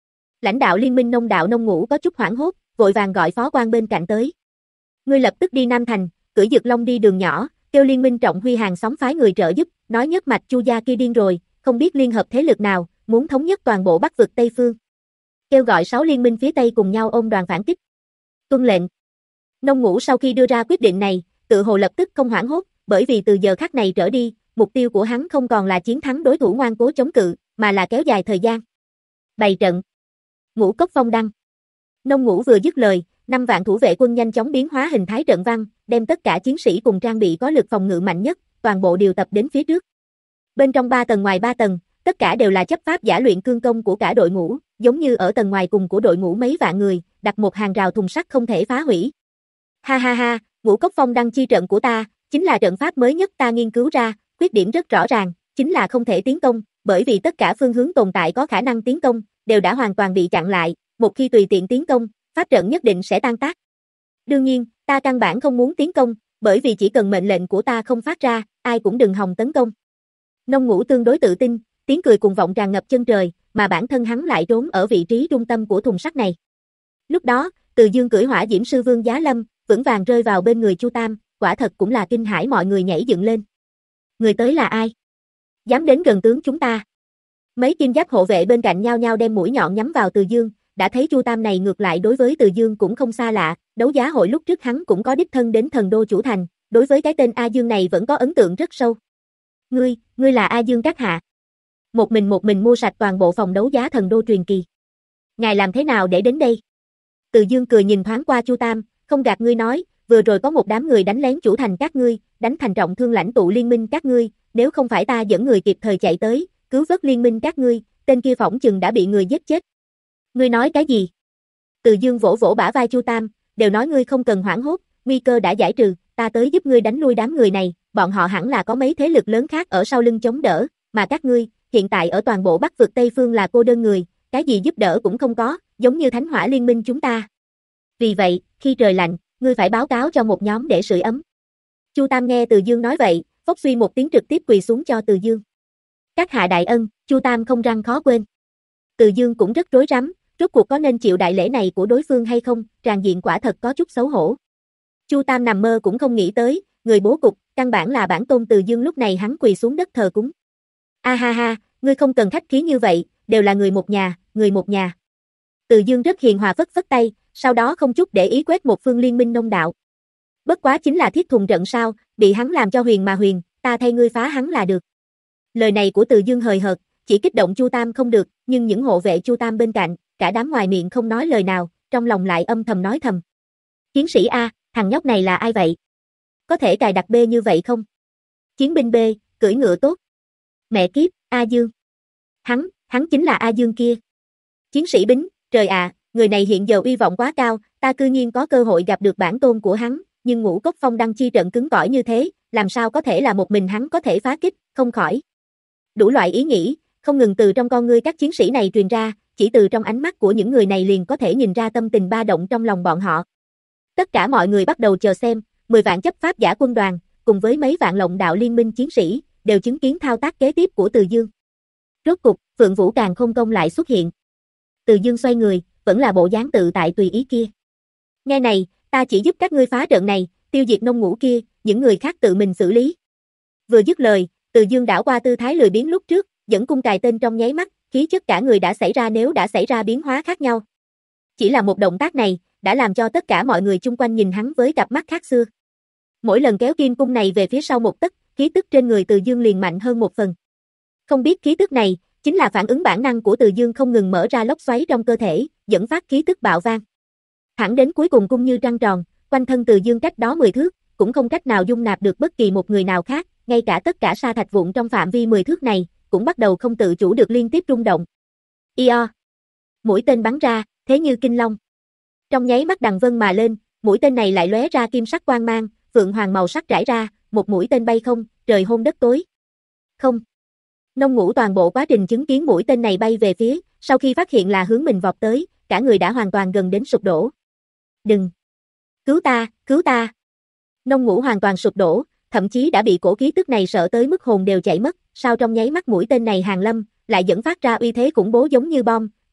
A: Lãnh đạo Liên minh Nông đạo Nông Ngũ có chút hoảng hốt, vội vàng gọi phó quan bên cạnh tới. Ngươi lập tức đi Nam Thành, cưỡi Dực Long đi đường nhỏ, kêu Liên minh Trọng Huy hàng xóm phái người trợ giúp, nói nhất mạch Chu gia kia điên rồi, không biết liên hợp thế lực nào, muốn thống nhất toàn bộ Bắc vực Tây phương. Kêu gọi sáu liên minh phía Tây cùng nhau ôm đoàn phản kích. Tuân lệnh. Nông Ngũ sau khi đưa ra quyết định này, tự hồ lập tức không hoảng hốt, bởi vì từ giờ khắc này trở đi, mục tiêu của hắn không còn là chiến thắng đối thủ ngoan cố chống cự, mà là kéo dài thời gian. Bày trận. Ngũ cốc phong đăng. Nông Ngũ vừa dứt lời, năm vạn thủ vệ quân nhanh chóng biến hóa hình thái trận văn, đem tất cả chiến sĩ cùng trang bị có lực phòng ngự mạnh nhất, toàn bộ điều tập đến phía trước. Bên trong ba tầng ngoài ba tầng, tất cả đều là chấp pháp giả luyện cương công của cả đội ngũ, giống như ở tầng ngoài cùng của đội ngũ mấy vạn người, đặt một hàng rào thùng sắt không thể phá hủy. Ha ha ha, Ngũ cốc phong đăng chi trận của ta, chính là trận pháp mới nhất ta nghiên cứu ra, khuyết điểm rất rõ ràng, chính là không thể tiến công, bởi vì tất cả phương hướng tồn tại có khả năng tiến công, đều đã hoàn toàn bị chặn lại, một khi tùy tiện tiến công, pháp trận nhất định sẽ tan tác. Đương nhiên, ta căn bản không muốn tiến công, bởi vì chỉ cần mệnh lệnh của ta không phát ra, ai cũng đừng hòng tấn công. Nông Ngũ tương đối tự tin, tiếng cười cuồng vọng tràn ngập chân trời, mà bản thân hắn lại trốn ở vị trí trung tâm của thùng sắt này. Lúc đó, Từ Dương cưỡi Hỏa Diễm Sư Vương Giá Lâm, vững vàng rơi vào bên người Chu Tam, quả thật cũng là kinh hãi mọi người nhảy dựng lên. Người tới là ai? Dám đến gần tướng chúng ta? Mấy kim giáp hộ vệ bên cạnh nhau nhau đem mũi nhọn nhắm vào Từ Dương, đã thấy Chu Tam này ngược lại đối với Từ Dương cũng không xa lạ, đấu giá hội lúc trước hắn cũng có đích thân đến Thần Đô chủ thành, đối với cái tên A Dương này vẫn có ấn tượng rất sâu. Ngươi, ngươi là A Dương các hạ. Một mình một mình mua sạch toàn bộ phòng đấu giá Thần Đô truyền kỳ. Ngài làm thế nào để đến đây? Từ Dương cười nhìn thoáng qua Chu Tam, không gạt ngươi nói, vừa rồi có một đám người đánh lén chủ thành các ngươi, đánh thành trọng thương lãnh tụ liên minh các ngươi, nếu không phải ta dẫn người kịp thời chạy tới, cứu vớt liên minh các ngươi, tên kia phỏng chừng đã bị người giết chết. Ngươi nói cái gì? Từ Dương vỗ vỗ bả vai Chu Tam, đều nói ngươi không cần hoảng hốt, nguy cơ đã giải trừ, ta tới giúp ngươi đánh lui đám người này, bọn họ hẳn là có mấy thế lực lớn khác ở sau lưng chống đỡ, mà các ngươi, hiện tại ở toàn bộ Bắc vực Tây phương là cô đơn người, cái gì giúp đỡ cũng không có, giống như Thánh Hỏa Liên minh chúng ta. Vì vậy, khi trời lạnh, ngươi phải báo cáo cho một nhóm để sưởi ấm. Chu Tam nghe Từ Dương nói vậy, phốc suy một tiếng trực tiếp quỳ xuống cho Từ Dương. Các hạ đại ân, Chu Tam không răng khó quên. Từ Dương cũng rất rối rắm, rốt cuộc có nên chịu đại lễ này của đối phương hay không, tràn diện quả thật có chút xấu hổ. Chu Tam nằm mơ cũng không nghĩ tới, người bố cục, căn bản là bản tôn Từ Dương lúc này hắn quỳ xuống đất thờ cúng. A ha ha, ngươi không cần khách khí như vậy, đều là người một nhà, người một nhà. Từ Dương rất hiền hòa phất phất tay, sau đó không chút để ý quét một phương liên minh nông đạo. Bất quá chính là thiết thùng trận sao, bị hắn làm cho huyền mà huyền, ta thay ngươi phá hắn là được. Lời này của Từ Dương hời hợt, chỉ kích động Chu Tam không được, nhưng những hộ vệ Chu Tam bên cạnh, cả đám ngoài miệng không nói lời nào, trong lòng lại âm thầm nói thầm. Chiến sĩ A, thằng nhóc này là ai vậy? Có thể cài đặt B như vậy không? Chiến binh B, cưỡi ngựa tốt. Mẹ kiếp, A Dương. Hắn, hắn chính là A Dương kia. Chiến sĩ Bính, trời ạ, người này hiện giờ uy vọng quá cao, ta cư nhiên có cơ hội gặp được bản tôn của hắn, nhưng Ngũ cốc phong đăng chi trận cứng cỏi như thế, làm sao có thể là một mình hắn có thể phá kích, không khỏi. Đủ loại ý nghĩ, không ngừng từ trong con ngươi các chiến sĩ này truyền ra, chỉ từ trong ánh mắt của những người này liền có thể nhìn ra tâm tình ba động trong lòng bọn họ. Tất cả mọi người bắt đầu chờ xem, mười vạn chấp pháp giả quân đoàn, cùng với mấy vạn lộng đạo liên minh chiến sĩ, đều chứng kiến thao tác kế tiếp của Từ Dương. Rốt cục, Phượng Vũ Càn Khôn Công lại xuất hiện. Từ Dương xoay người, vẫn là bộ dáng tự tại tùy ý kia. Nghe này, ta chỉ giúp các ngươi phá trận này, tiêu diệt Nông Ngũ kia, những người khác tự mình xử lý. Vừa dứt lời, Từ Dương đảo qua tư thái lười biếng lúc trước, dẫn cung cài tên trong nháy mắt, khí chất cả người đã xảy ra nếu đã xảy ra biến hóa khác nhau. Chỉ là một động tác này, đã làm cho tất cả mọi người chung quanh nhìn hắn với cặp mắt khác xưa. Mỗi lần kéo kim cung này về phía sau một tấc, khí tức trên người Từ Dương liền mạnh hơn một phần. Không biết khí tức này, chính là phản ứng bản năng của Từ Dương không ngừng mở ra lốc xoáy trong cơ thể, dẫn phát khí tức bạo vang. Thẳng đến cuối cùng cung như trăng tròn, quanh thân Từ Dương cách đó mười thước, cũng không cách nào dung nạp được bất kỳ một người nào khác, ngay cả tất cả sa thạch vụn trong phạm vi mười thước này, cũng bắt đầu không tự chủ được liên tiếp rung động. Io. Mũi tên bắn ra, thế như kinh long. Trong nháy mắt đằng vân mà lên, mũi tên này lại lóe ra kim sắc quang mang, phượng hoàng màu sắc trải ra, một mũi tên bay không, trời hôn đất tối. Không. Nông Ngũ toàn bộ quá trình chứng kiến mũi tên này bay về phía, sau khi phát hiện là hướng mình vọt tới, cả người đã hoàn toàn gần đến sụp đổ. Đừng! Cứu ta, cứu ta! Nông Ngũ hoàn toàn sụp đổ, thậm chí đã bị cổ khí tức này sợ tới mức hồn đều chạy mất, sao trong nháy mắt mũi tên này hàng lâm, lại dẫn phát ra uy thế khủng bố giống như bom,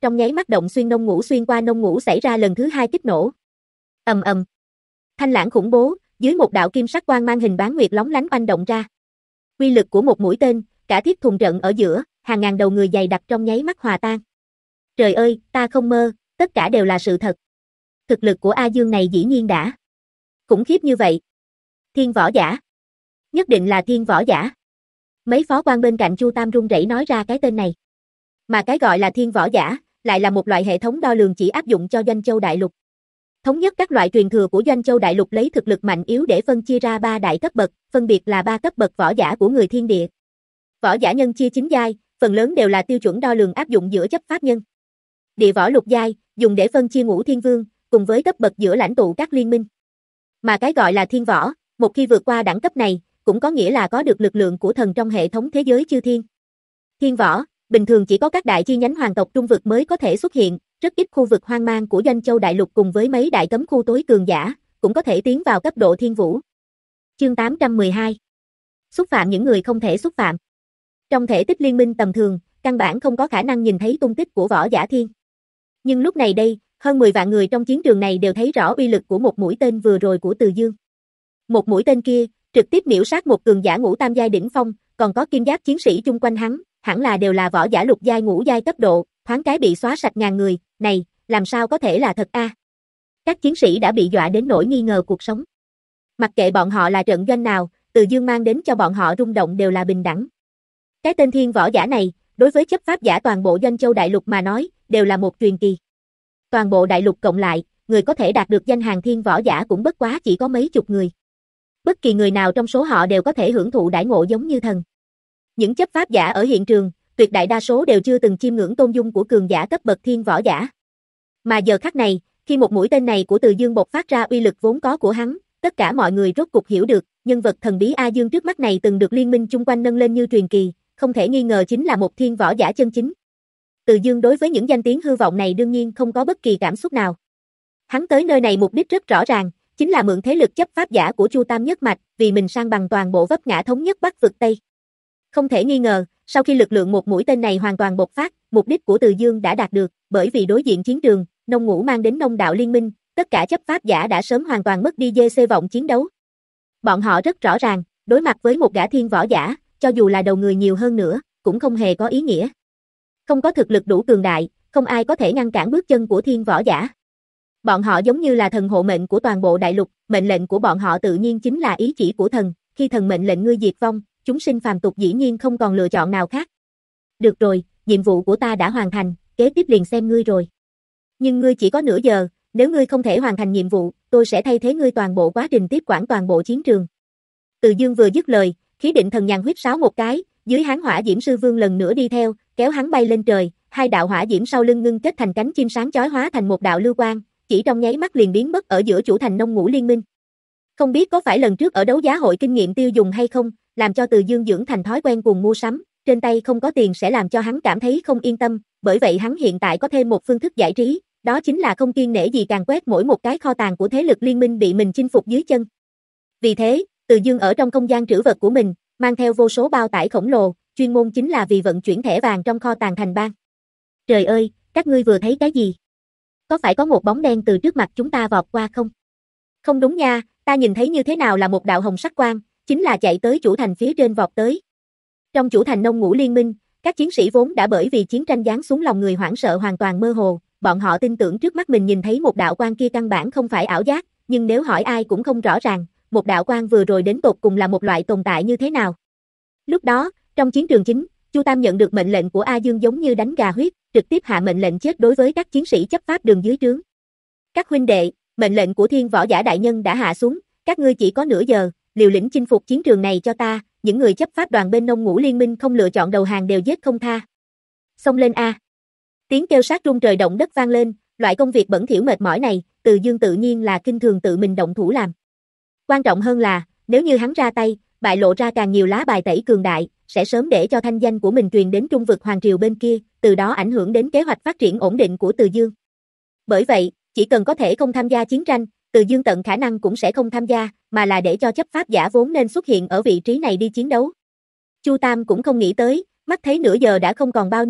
A: trong nháy mắt động xuyên nông ngũ xuyên qua nông ngũ xảy ra lần thứ hai kích nổ. Ầm ầm. Thanh lãng khủng bố, dưới một đạo kim sắc quang mang hình bán nguyệt lóng lánh oanh động ra. Uy lực của một mũi tên, cả thiết thùng trận ở giữa, hàng ngàn đầu người dày đặc trong nháy mắt hòa tan. Trời ơi, ta không mơ, tất cả đều là sự thật. Thực lực của A Dương này dĩ nhiên đã khủng khiếp như vậy. Thiên võ giả. Nhất định là thiên võ giả. Mấy phó quan bên cạnh Chu Tam run rẩy nói ra cái tên này. Mà cái gọi là thiên võ giả, lại là một loại hệ thống đo lường chỉ áp dụng cho Doanh Châu Đại Lục. Thống nhất các loại truyền thừa của Doanh Châu Đại Lục lấy thực lực mạnh yếu để phân chia ra ba đại cấp bậc, phân biệt là ba cấp bậc võ giả của người thiên địa. Võ giả nhân chia chín giai, phần lớn đều là tiêu chuẩn đo lường áp dụng giữa chấp pháp nhân. Địa võ lục giai, dùng để phân chia ngũ thiên vương, cùng với cấp bậc giữa lãnh tụ các liên minh. Mà cái gọi là thiên võ, một khi vượt qua đẳng cấp này, cũng có nghĩa là có được lực lượng của thần trong hệ thống thế giới chư thiên. Thiên võ, bình thường chỉ có các đại chi nhánh hoàng tộc trung vực mới có thể xuất hiện, rất ít khu vực hoang mang của Doanh Châu Đại Lục cùng với mấy đại cấm khu tối cường giả, cũng có thể tiến vào cấp độ thiên vũ. Chương tám trăm mười hai. Xúc phạm những người không thể xúc phạm. Trong thể tích liên minh tầm thường, căn bản không có khả năng nhìn thấy tung tích của võ giả thiên. Nhưng lúc này đây, hơn mười vạn người trong chiến trường này đều thấy rõ uy lực của một mũi tên vừa rồi của Từ Dương. Một mũi tên kia, trực tiếp miểu sát một cường giả ngũ tam giai đỉnh phong, còn có kim giáp chiến sĩ chung quanh hắn, hẳn là đều là võ giả lục giai ngũ giai cấp độ, thoáng cái bị xóa sạch ngàn người, này, làm sao có thể là thật a? À? Các chiến sĩ đã bị dọa đến nỗi nghi ngờ cuộc sống. Mặc kệ bọn họ là trận doanh nào, Từ Dương mang đến cho bọn họ rung động đều là bình đẳng. Cái tên thiên võ giả này, đối với chấp pháp giả toàn bộ Doanh Châu Đại Lục mà nói, đều là một truyền kỳ. Toàn bộ đại lục cộng lại, người có thể đạt được danh hàng thiên võ giả cũng bất quá chỉ có mấy chục người. Bất kỳ người nào trong số họ đều có thể hưởng thụ đãi ngộ giống như thần. Những chấp pháp giả ở hiện trường, tuyệt đại đa số đều chưa từng chiêm ngưỡng tôn dung của cường giả cấp bậc thiên võ giả. Mà giờ khắc này, khi một mũi tên này của Từ Dương bộc phát ra uy lực vốn có của hắn, tất cả mọi người rốt cục hiểu được, nhân vật thần bí A Dương trước mắt này từng được liên minh chung quanh nâng lên như truyền kỳ, không thể nghi ngờ chính là một thiên võ giả chân chính. Từ Dương đối với những danh tiếng hư vọng này đương nhiên không có bất kỳ cảm xúc nào. Hắn tới nơi này mục đích rất rõ ràng, chính là mượn thế lực chấp pháp giả của Chu Tam nhất mạch, vì mình sang bằng toàn bộ vấp ngã thống nhất Bắc vực Tây. Không thể nghi ngờ, sau khi lực lượng một mũi tên này hoàn toàn bộc phát, mục đích của Từ Dương đã đạt được, bởi vì đối diện chiến trường, nông ngũ mang đến nông đạo liên minh, tất cả chấp pháp giả đã sớm hoàn toàn mất đi dê xê vọng chiến đấu. Bọn họ rất rõ ràng, đối mặt với một gã thiên võ giả, cho dù là đầu người nhiều hơn nữa, cũng không hề có ý nghĩa. Không có thực lực đủ cường đại, không ai có thể ngăn cản bước chân của thiên võ giả. Bọn họ giống như là thần hộ mệnh của toàn bộ đại lục, mệnh lệnh của bọn họ tự nhiên chính là ý chỉ của thần, khi thần mệnh lệnh ngươi diệt vong, chúng sinh phàm tục dĩ nhiên không còn lựa chọn nào khác. Được rồi, nhiệm vụ của ta đã hoàn thành, kế tiếp liền xem ngươi rồi. Nhưng ngươi chỉ có nửa giờ, nếu ngươi không thể hoàn thành nhiệm vụ, tôi sẽ thay thế ngươi toàn bộ quá trình tiếp quản toàn bộ chiến trường. Từ Dương vừa dứt lời, khí định thần nhàn huýt sáo một cái, dưới hắn hỏa diễm sư vương lần nữa đi theo, kéo hắn bay lên trời, hai đạo hỏa diễm sau lưng ngưng kết thành cánh chim sáng chói hóa thành một đạo lưu quang, chỉ trong nháy mắt liền biến mất ở giữa chủ thành nông ngũ liên minh. Không biết có phải lần trước ở đấu giá hội kinh nghiệm tiêu dùng hay không, làm cho Từ Dương dưỡng thành thói quen cuồng mua sắm, trên tay không có tiền sẽ làm cho hắn cảm thấy không yên tâm, bởi vậy hắn hiện tại có thêm một phương thức giải trí, đó chính là không kiêng nể gì càng quét mỗi một cái kho tàng của thế lực liên minh bị mình chinh phục dưới chân. Vì thế, Từ Dương ở trong không gian trữ vật của mình, mang theo vô số bao tải khổng lồ, chuyên môn chính là vì vận chuyển thẻ vàng trong kho tàng thành bang. Trời ơi, các ngươi vừa thấy cái gì? Có phải có một bóng đen từ trước mặt chúng ta vọt qua không? Không đúng nha, ta nhìn thấy như thế nào là một đạo hồng sắc quang, chính là chạy tới chủ thành phía trên vọt tới. Trong chủ thành nông ngũ liên minh, các chiến sĩ vốn đã bởi vì chiến tranh giáng xuống lòng người hoảng sợ hoàn toàn mơ hồ, bọn họ tin tưởng trước mắt mình nhìn thấy một đạo quang kia căn bản không phải ảo giác, nhưng nếu hỏi ai cũng không rõ ràng, một đạo quang vừa rồi đến tột cùng là một loại tồn tại như thế nào. Lúc đó, trong chiến trường chính, Chu Tam nhận được mệnh lệnh của A Dương giống như đánh gà huyết, trực tiếp hạ mệnh lệnh chết đối với các chiến sĩ chấp pháp đường dưới trướng. Các huynh đệ, mệnh lệnh của thiên võ giả đại nhân đã hạ xuống, các ngươi chỉ có nửa giờ, liều lĩnh chinh phục chiến trường này cho ta, những người chấp pháp đoàn bên nông ngũ liên minh không lựa chọn đầu hàng đều giết không tha. Xông lên a! Tiếng kêu sát rung trời động đất vang lên, loại công việc bẩn thỉu mệt mỏi này, Từ Dương tự nhiên là kinh thường tự mình động thủ làm. Quan trọng hơn là, nếu như hắn ra tay, bại lộ ra càng nhiều lá bài tẩy cường đại, sẽ sớm để cho thanh danh của mình truyền đến trung vực hoàng triều bên kia, từ đó ảnh hưởng đến kế hoạch phát triển ổn định của Từ Dương. Bởi vậy, chỉ cần có thể không tham gia chiến tranh, Từ Dương tận khả năng cũng sẽ không tham gia, mà là để cho chấp pháp giả vốn nên xuất hiện ở vị trí này đi chiến đấu. Chu Tam cũng không nghĩ tới, mắt thấy nửa giờ đã không còn bao nhiêu,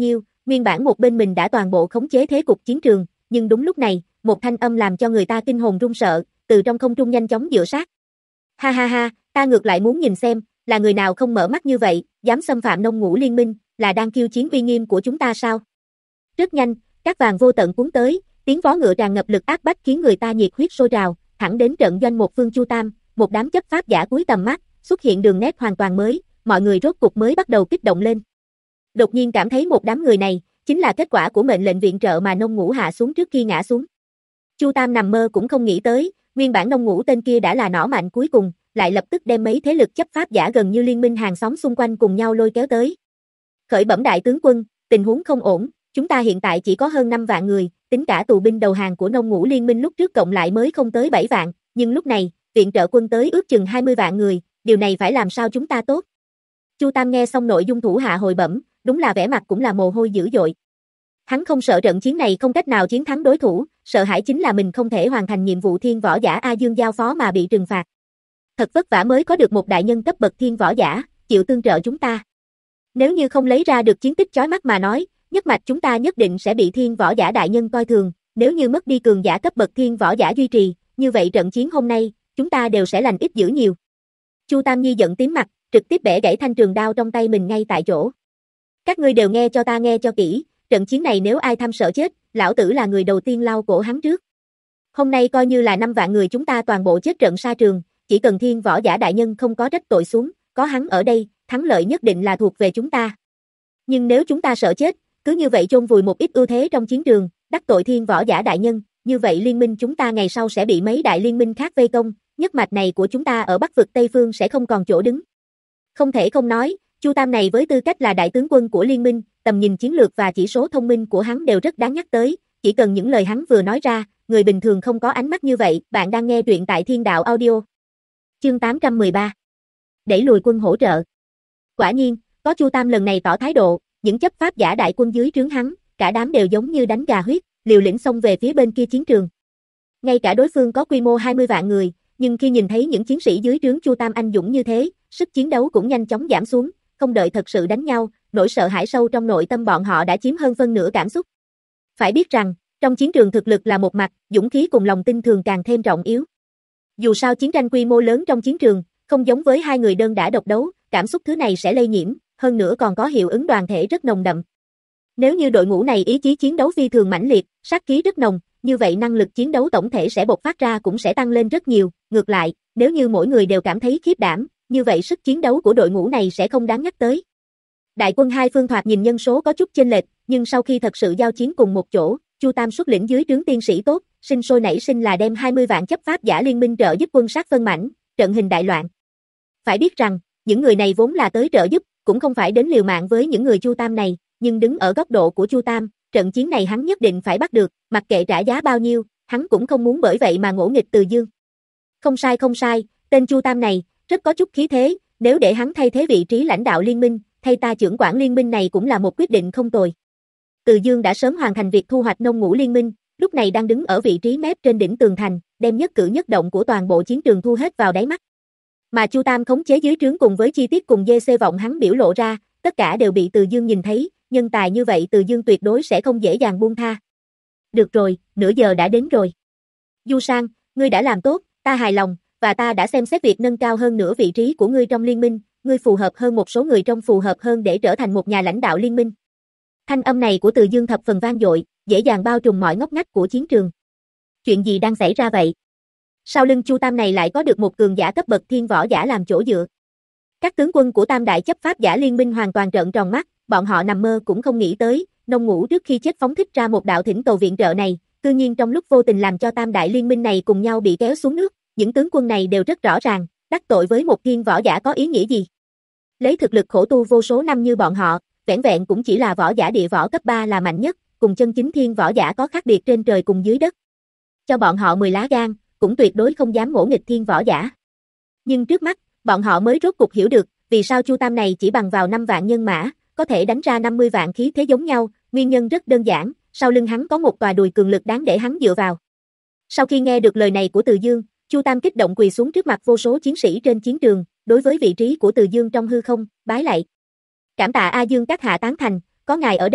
A: Nguyên bản một bên mình đã toàn bộ khống chế thế cục chiến trường, nhưng đúng lúc này, một thanh âm làm cho người ta kinh hồn run sợ, từ trong không trung nhanh chóng dựa sát. Ha ha ha, ta ngược lại muốn nhìn xem, là người nào không mở mắt như vậy, dám xâm phạm Nông Ngũ Liên Minh, là đang khiêu chiến uy nghiêm của chúng ta sao? Rất nhanh, các vàng vô tận cuốn tới, tiếng vó ngựa tràn ngập lực áp bách khiến người ta nhiệt huyết sôi trào, thẳng đến trận doanh một phương Chu Tam, một đám chấp pháp giả cúi tầm mắt, xuất hiện đường nét hoàn toàn mới, mọi người rốt cục mới bắt đầu kích động lên. Đột nhiên cảm thấy một đám người này, chính là kết quả của mệnh lệnh viện trợ mà Nông Ngũ hạ xuống trước khi ngã xuống. Chu Tam nằm mơ cũng không nghĩ tới, nguyên bản Nông Ngũ tên kia đã là nỏ mạnh cuối cùng, lại lập tức đem mấy thế lực chấp pháp giả gần như liên minh hàng xóm xung quanh cùng nhau lôi kéo tới. Khởi bẩm đại tướng quân, tình huống không ổn, chúng ta hiện tại chỉ có hơn năm vạn người, tính cả tù binh đầu hàng của Nông Ngũ Liên Minh lúc trước cộng lại mới không tới bảy vạn, nhưng lúc này, viện trợ quân tới ước chừng hai mươi vạn người, điều này phải làm sao chúng ta tốt? Chu Tam nghe xong nội dung thủ hạ hồi bẩm, đúng là vẻ mặt cũng là mồ hôi dữ dội. Hắn không sợ trận chiến này không cách nào chiến thắng đối thủ, sợ hãi chính là mình không thể hoàn thành nhiệm vụ thiên võ giả A Dương giao phó mà bị trừng phạt. Thật vất vả mới có được một đại nhân cấp bậc thiên võ giả, chịu tương trợ chúng ta. Nếu như không lấy ra được chiến tích chói mắt mà nói, nhất mạch chúng ta nhất định sẽ bị thiên võ giả đại nhân coi thường, nếu như mất đi cường giả cấp bậc thiên võ giả duy trì, như vậy trận chiến hôm nay, chúng ta đều sẽ lành ít dữ nhiều. Chu Tam Nhi giận tím mặt, trực tiếp bẻ gãy thanh trường đao trong tay mình ngay tại chỗ. Các ngươi đều nghe cho ta nghe cho kỹ, trận chiến này nếu ai tham sợ chết, lão tử là người đầu tiên lao cổ hắn trước. Hôm nay coi như là năm vạn người chúng ta toàn bộ chết trận sa trường, chỉ cần thiên võ giả đại nhân không có trách tội xuống, có hắn ở đây, thắng lợi nhất định là thuộc về chúng ta. Nhưng nếu chúng ta sợ chết, cứ như vậy chôn vùi một ít ưu thế trong chiến trường, đắc tội thiên võ giả đại nhân, như vậy liên minh chúng ta ngày sau sẽ bị mấy đại liên minh khác vây công, nhất mạch này của chúng ta ở Bắc vực Tây phương sẽ không còn chỗ đứng. Không thể không nói, Chu Tam này với tư cách là đại tướng quân của liên minh, tầm nhìn chiến lược và chỉ số thông minh của hắn đều rất đáng nhắc tới, chỉ cần những lời hắn vừa nói ra, người bình thường không có ánh mắt như vậy. Bạn đang nghe truyện tại Thiên Đạo Audio. Chương tám trăm mười ba. Đẩy lùi quân hỗ trợ. Quả nhiên, có Chu Tam lần này tỏ thái độ, những chấp pháp giả đại quân dưới trướng hắn, cả đám đều giống như đánh gà huyết, liều lĩnh xông về phía bên kia chiến trường. Ngay cả đối phương có quy mô hai mươi vạn người, nhưng khi nhìn thấy những chiến sĩ dưới trướng Chu Tam anh dũng như thế, sức chiến đấu cũng nhanh chóng giảm xuống, không đợi thật sự đánh nhau, nỗi sợ hãi sâu trong nội tâm bọn họ đã chiếm hơn phân nửa cảm xúc. Phải biết rằng, trong chiến trường thực lực là một mặt, dũng khí cùng lòng tin thường càng thêm trọng yếu. Dù sao chiến tranh quy mô lớn trong chiến trường, không giống với hai người đơn đã độc đấu, cảm xúc thứ này sẽ lây nhiễm, hơn nữa còn có hiệu ứng đoàn thể rất nồng đậm. Nếu như đội ngũ này ý chí chiến đấu phi thường mãnh liệt, sát khí rất nồng, như vậy năng lực chiến đấu tổng thể sẽ bộc phát ra cũng sẽ tăng lên rất nhiều, ngược lại, nếu như mỗi người đều cảm thấy khiếp đảm, như vậy sức chiến đấu của đội ngũ này sẽ không đáng nhắc tới. Đại quân hai phương thoạt nhìn nhân số có chút chênh lệch, nhưng sau khi thật sự giao chiến cùng một chỗ, Chu Tam xuất lĩnh dưới trướng tiên sĩ tốt, sinh sôi nảy sinh là đem hai mươi vạn chấp pháp giả liên minh trợ giúp quân sát phân mảnh, trận hình đại loạn. Phải biết rằng, những người này vốn là tới trợ giúp, cũng không phải đến liều mạng với những người Chu Tam này, nhưng đứng ở góc độ của Chu Tam, trận chiến này hắn nhất định phải bắt được, mặc kệ trả giá bao nhiêu, hắn cũng không muốn bởi vậy mà ngỗ nghịch Từ Dương. Không sai không sai, tên Chu Tam này, rất có chút khí thế, nếu để hắn thay thế vị trí lãnh đạo liên minh, thay ta trưởng quản liên minh này cũng là một quyết định không tồi. Từ Dương đã sớm hoàn thành việc thu hoạch Nông Ngũ liên minh, lúc này đang đứng ở vị trí mép trên đỉnh tường thành, đem nhất cử nhất động của toàn bộ chiến trường thu hết vào đáy mắt. Mà Chu Tam khống chế dưới trướng cùng với chi tiết cùng dê xê vọng hắn biểu lộ ra, tất cả đều bị Từ Dương nhìn thấy, nhân tài như vậy Từ Dương tuyệt đối sẽ không dễ dàng buông tha. Được rồi, nửa giờ đã đến rồi. Du Sang, ngươi đã làm tốt, ta hài lòng, và ta đã xem xét việc nâng cao hơn nửa vị trí của ngươi trong liên minh, ngươi phù hợp hơn một số người trong phù hợp hơn để trở thành một nhà lãnh đạo liên minh. Thanh âm này của Từ Dương thập phần vang dội, dễ dàng bao trùm mọi ngóc ngách của chiến trường. Chuyện gì đang xảy ra vậy? Sau lưng Chu Tam này lại có được một cường giả cấp bậc thiên võ giả làm chỗ dựa. Các tướng quân của Tam đại chấp pháp giả liên minh hoàn toàn trợn tròn mắt, bọn họ nằm mơ cũng không nghĩ tới, Nông Ngũ trước khi chết phóng thích ra một đạo thỉnh cầu viện trợ này, cư nhiên trong lúc vô tình làm cho Tam đại liên minh này cùng nhau bị kéo xuống nước, những tướng quân này đều rất rõ ràng, đắc tội với một thiên võ giả có ý nghĩa gì. Lấy thực lực khổ tu vô số năm như bọn họ, vẻn vẹn cũng chỉ là võ giả địa võ cấp ba là mạnh nhất, cùng chân chính thiên võ giả có khác biệt trên trời cùng dưới đất. Cho bọn họ mười lá gan, cũng tuyệt đối không dám ngỗ nghịch thiên võ giả. Nhưng trước mắt, bọn họ mới rốt cục hiểu được, vì sao Chu Tam này chỉ bằng vào năm vạn nhân mã, có thể đánh ra năm mươi vạn khí thế giống nhau, nguyên nhân rất đơn giản, sau lưng hắn có một tòa đùi cường lực đáng để hắn dựa vào. Sau khi nghe được lời này của Từ Dương, Chu Tam kích động quỳ xuống trước mặt vô số chiến sĩ trên chiến trường, đối với vị trí của Từ Dương trong hư không, bái lạy. Cảm tạ A Dương các hạ tán thành, có ngài ở đây,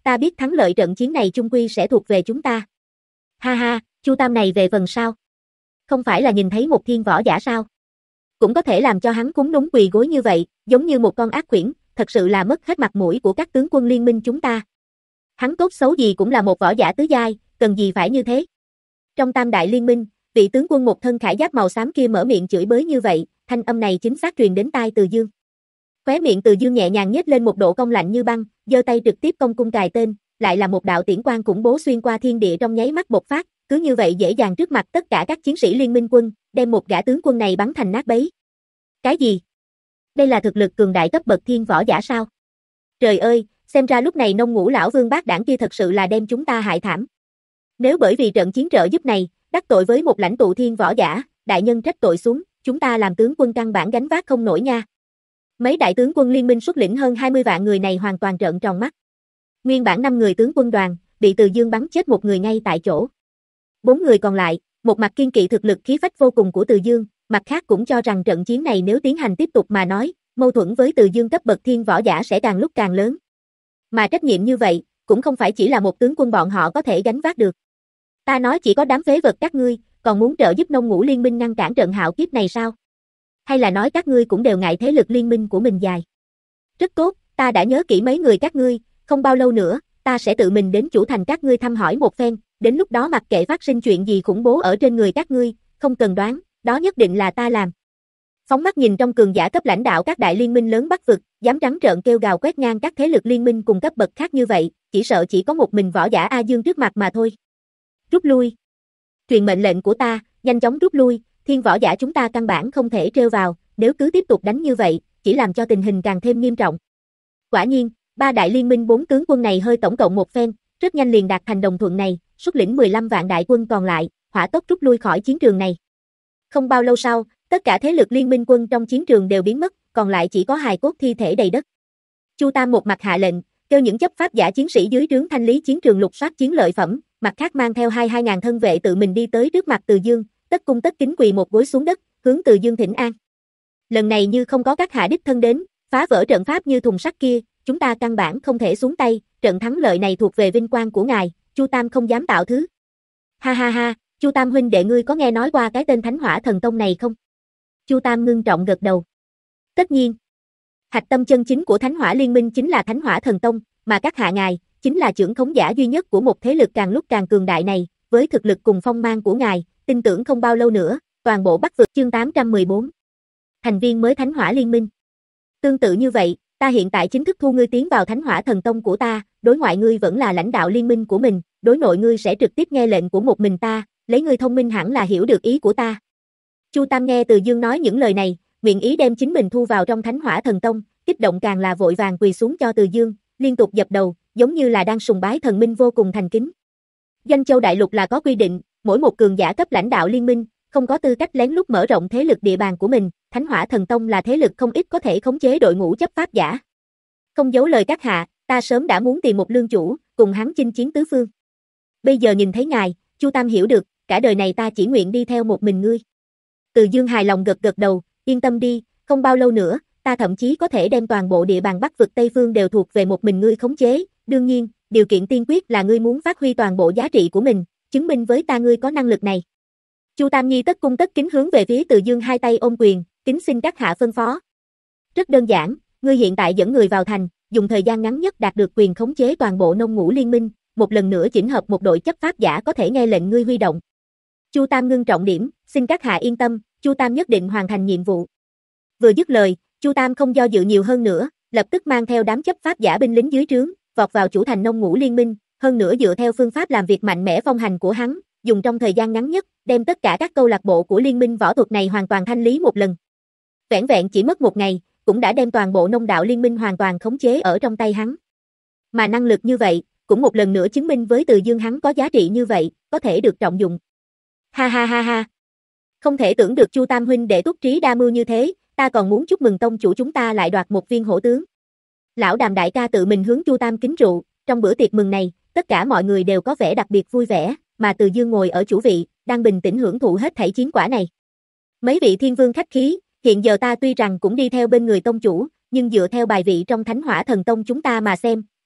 A: ta biết thắng lợi trận chiến này chung quy sẽ thuộc về chúng ta. Ha ha, Chu Tam này về phần sau. Không phải là nhìn thấy một thiên võ giả sao? Cũng có thể làm cho hắn cúm núm quỳ gối như vậy, giống như một con ác quyển, thật sự là mất hết mặt mũi của các tướng quân liên minh chúng ta. Hắn tốt xấu gì cũng là một võ giả tứ giai, cần gì phải như thế? Trong Tam đại liên minh, vị tướng quân một thân khải giáp màu xám kia mở miệng chửi bới như vậy, thanh âm này chính xác truyền đến tai Từ Dương. Khóe miệng Từ Dương nhẹ nhàng nhếch lên một độ cong lạnh như băng, giơ tay trực tiếp công cung cài tên, lại là một đạo tiễn quang khủng bố xuyên qua thiên địa trong nháy mắt bộc phát, cứ như vậy dễ dàng trước mặt tất cả các chiến sĩ liên minh quân, đem một gã tướng quân này bắn thành nát bấy. Cái gì? Đây là thực lực cường đại cấp bậc thiên võ giả sao? Trời ơi, xem ra lúc này Nông Ngũ lão vương bác đảng kia thật sự là đem chúng ta hại thảm. Nếu bởi vì trận chiến trợ giúp này, đắc tội với một lãnh tụ thiên võ giả, đại nhân trách tội xuống, chúng ta làm tướng quân căn bản gánh vác không nổi nha. Mấy đại tướng quân liên minh xuất lĩnh hơn hai mươi vạn người này hoàn toàn trợn tròn mắt. Nguyên bản năm người tướng quân đoàn, bị Từ Dương bắn chết một người ngay tại chỗ. Bốn người còn lại, một mặt kiên kỵ thực lực khí phách vô cùng của Từ Dương, mặt khác cũng cho rằng trận chiến này nếu tiến hành tiếp tục mà nói, mâu thuẫn với Từ Dương cấp bậc thiên võ giả sẽ càng lúc càng lớn. Mà trách nhiệm như vậy, cũng không phải chỉ là một tướng quân bọn họ có thể gánh vác được. Ta nói chỉ có đám phế vật các ngươi, còn muốn trợ giúp Nông Ngũ liên minh ngăn cản trận hạo kiếp này sao? Hay là nói các ngươi cũng đều ngại thế lực liên minh của mình dài? Rất tốt, ta đã nhớ kỹ mấy người các ngươi, không bao lâu nữa, ta sẽ tự mình đến chủ thành các ngươi thăm hỏi một phen, đến lúc đó mặc kệ phát sinh chuyện gì khủng bố ở trên người các ngươi, không cần đoán, đó nhất định là ta làm. Phóng mắt nhìn trong cường giả cấp lãnh đạo các đại liên minh lớn Bắc vực, dám trắng trợn kêu gào quét ngang các thế lực liên minh cùng cấp bậc khác như vậy, chỉ sợ chỉ có một mình võ giả A Dương trước mặt mà thôi. Rút lui. Truyền mệnh lệnh của ta, nhanh chóng rút lui, thiên võ giả chúng ta căn bản không thể trêu vào, nếu cứ tiếp tục đánh như vậy, chỉ làm cho tình hình càng thêm nghiêm trọng. Quả nhiên, ba đại liên minh bốn tướng quân này hơi tổng cộng một phen, rất nhanh liền đạt thành đồng thuận này, xuất lĩnh mười lăm vạn đại quân còn lại, hỏa tốc rút lui khỏi chiến trường này. Không bao lâu sau, tất cả thế lực liên minh quân trong chiến trường đều biến mất, còn lại chỉ có hài cốt thi thể đầy đất. Chu Tam một mặt hạ lệnh, kêu những chấp pháp giả chiến sĩ dưới trướng thanh lý chiến trường lục soát chiến lợi phẩm, mặt khác mang theo hai hai ngàn thân vệ tự mình đi tới trước mặt Từ Dương, tất cung tất kính quỳ một gối xuống đất, hướng Từ Dương thỉnh an. Lần này như không có các hạ đích thân đến, phá vỡ trận pháp như thùng sắt kia, chúng ta căn bản không thể xuống tay, trận thắng lợi này thuộc về vinh quang của ngài, Chu Tam không dám tạo thứ. Ha ha ha, Chu Tam huynh đệ ngươi có nghe nói qua cái tên Thánh Hỏa Thần Tông này không? Chu Tam ngưng trọng gật đầu. Tất nhiên. Hạch tâm chân chính của Thánh Hỏa Liên minh chính là Thánh Hỏa Thần Tông, mà các hạ ngài chính là trưởng khống giả duy nhất của một thế lực càng lúc càng cường đại này, với thực lực cùng phong mang của ngài, tin tưởng không bao lâu nữa, toàn bộ Bắc vực chương tám trăm mười bốn. Thành viên mới Thánh Hỏa Liên minh. Tương tự như vậy, ta hiện tại chính thức thu ngươi tiến vào Thánh Hỏa Thần Tông của ta, đối ngoại ngươi vẫn là lãnh đạo liên minh của mình, đối nội ngươi sẽ trực tiếp nghe lệnh của một mình ta, lấy ngươi thông minh hẳn là hiểu được ý của ta. Chu Tam nghe Từ Dương nói những lời này, nguyện ý đem chính mình thu vào trong Thánh Hỏa Thần Tông, kích động càng là vội vàng quỳ xuống cho Từ Dương, liên tục dập đầu, giống như là đang sùng bái thần minh vô cùng thành kính. Doanh Châu Đại Lục là có quy định, mỗi một cường giả cấp lãnh đạo liên minh, không có tư cách lén lút mở rộng thế lực địa bàn của mình, Thánh Hỏa Thần Tông là thế lực không ít có thể khống chế đội ngũ chấp pháp giả. Không giấu lời các hạ, ta sớm đã muốn tìm một lương chủ, cùng hắn chinh chiến tứ phương. Bây giờ nhìn thấy ngài, Chu Tam hiểu được, cả đời này ta chỉ nguyện đi theo một mình ngươi. Từ Dương hài lòng gật gật đầu, yên tâm đi, không bao lâu nữa, ta thậm chí có thể đem toàn bộ địa bàn Bắc vực Tây phương đều thuộc về một mình ngươi khống chế, đương nhiên, điều kiện tiên quyết là ngươi muốn phát huy toàn bộ giá trị của mình, chứng minh với ta ngươi có năng lực này. Chu Tam Nhi tất cung tất kính hướng về phía Từ Dương hai tay ôm quyền, kính xin các hạ phân phó. Rất đơn giản, ngươi hiện tại dẫn người vào thành, dùng thời gian ngắn nhất đạt được quyền khống chế toàn bộ Nông Ngũ liên minh, một lần nữa chỉnh hợp một đội chấp pháp giả có thể nghe lệnh ngươi huy động. Chu Tam ngưng trọng điểm, xin các hạ yên tâm, Chu Tam nhất định hoàn thành nhiệm vụ. Vừa dứt lời, Chu Tam không do dự nhiều hơn nữa, lập tức mang theo đám chấp pháp giả binh lính dưới trướng, vọt vào chủ thành Nông Ngũ liên minh, hơn nữa dựa theo phương pháp làm việc mạnh mẽ phong hành của hắn, dùng trong thời gian ngắn nhất, đem tất cả các câu lạc bộ của liên minh võ thuật này hoàn toàn thanh lý một lần. Vẻn vẹn chỉ mất một ngày, cũng đã đem toàn bộ Nông đạo liên minh hoàn toàn khống chế ở trong tay hắn. Mà năng lực như vậy, cũng một lần nữa chứng minh với Từ Dương hắn có giá trị như vậy, có thể được trọng dụng. Ha ha ha ha. Không thể tưởng được Chu Tam huynh đệ túc trí đa mưu như thế, ta còn muốn chúc mừng tông chủ chúng ta lại đoạt một viên hổ tướng. Lão Đàm đại ca tự mình hướng Chu Tam kính rượu, trong bữa tiệc mừng này, tất cả mọi người đều có vẻ đặc biệt vui vẻ, mà Từ Dương ngồi ở chủ vị, đang bình tĩnh hưởng thụ hết thảy chiến quả này. Mấy vị thiên vương khách khí, hiện giờ ta tuy rằng cũng đi theo bên người tông chủ, nhưng dựa theo bài vị trong Thánh Hỏa Thần Tông chúng ta mà xem,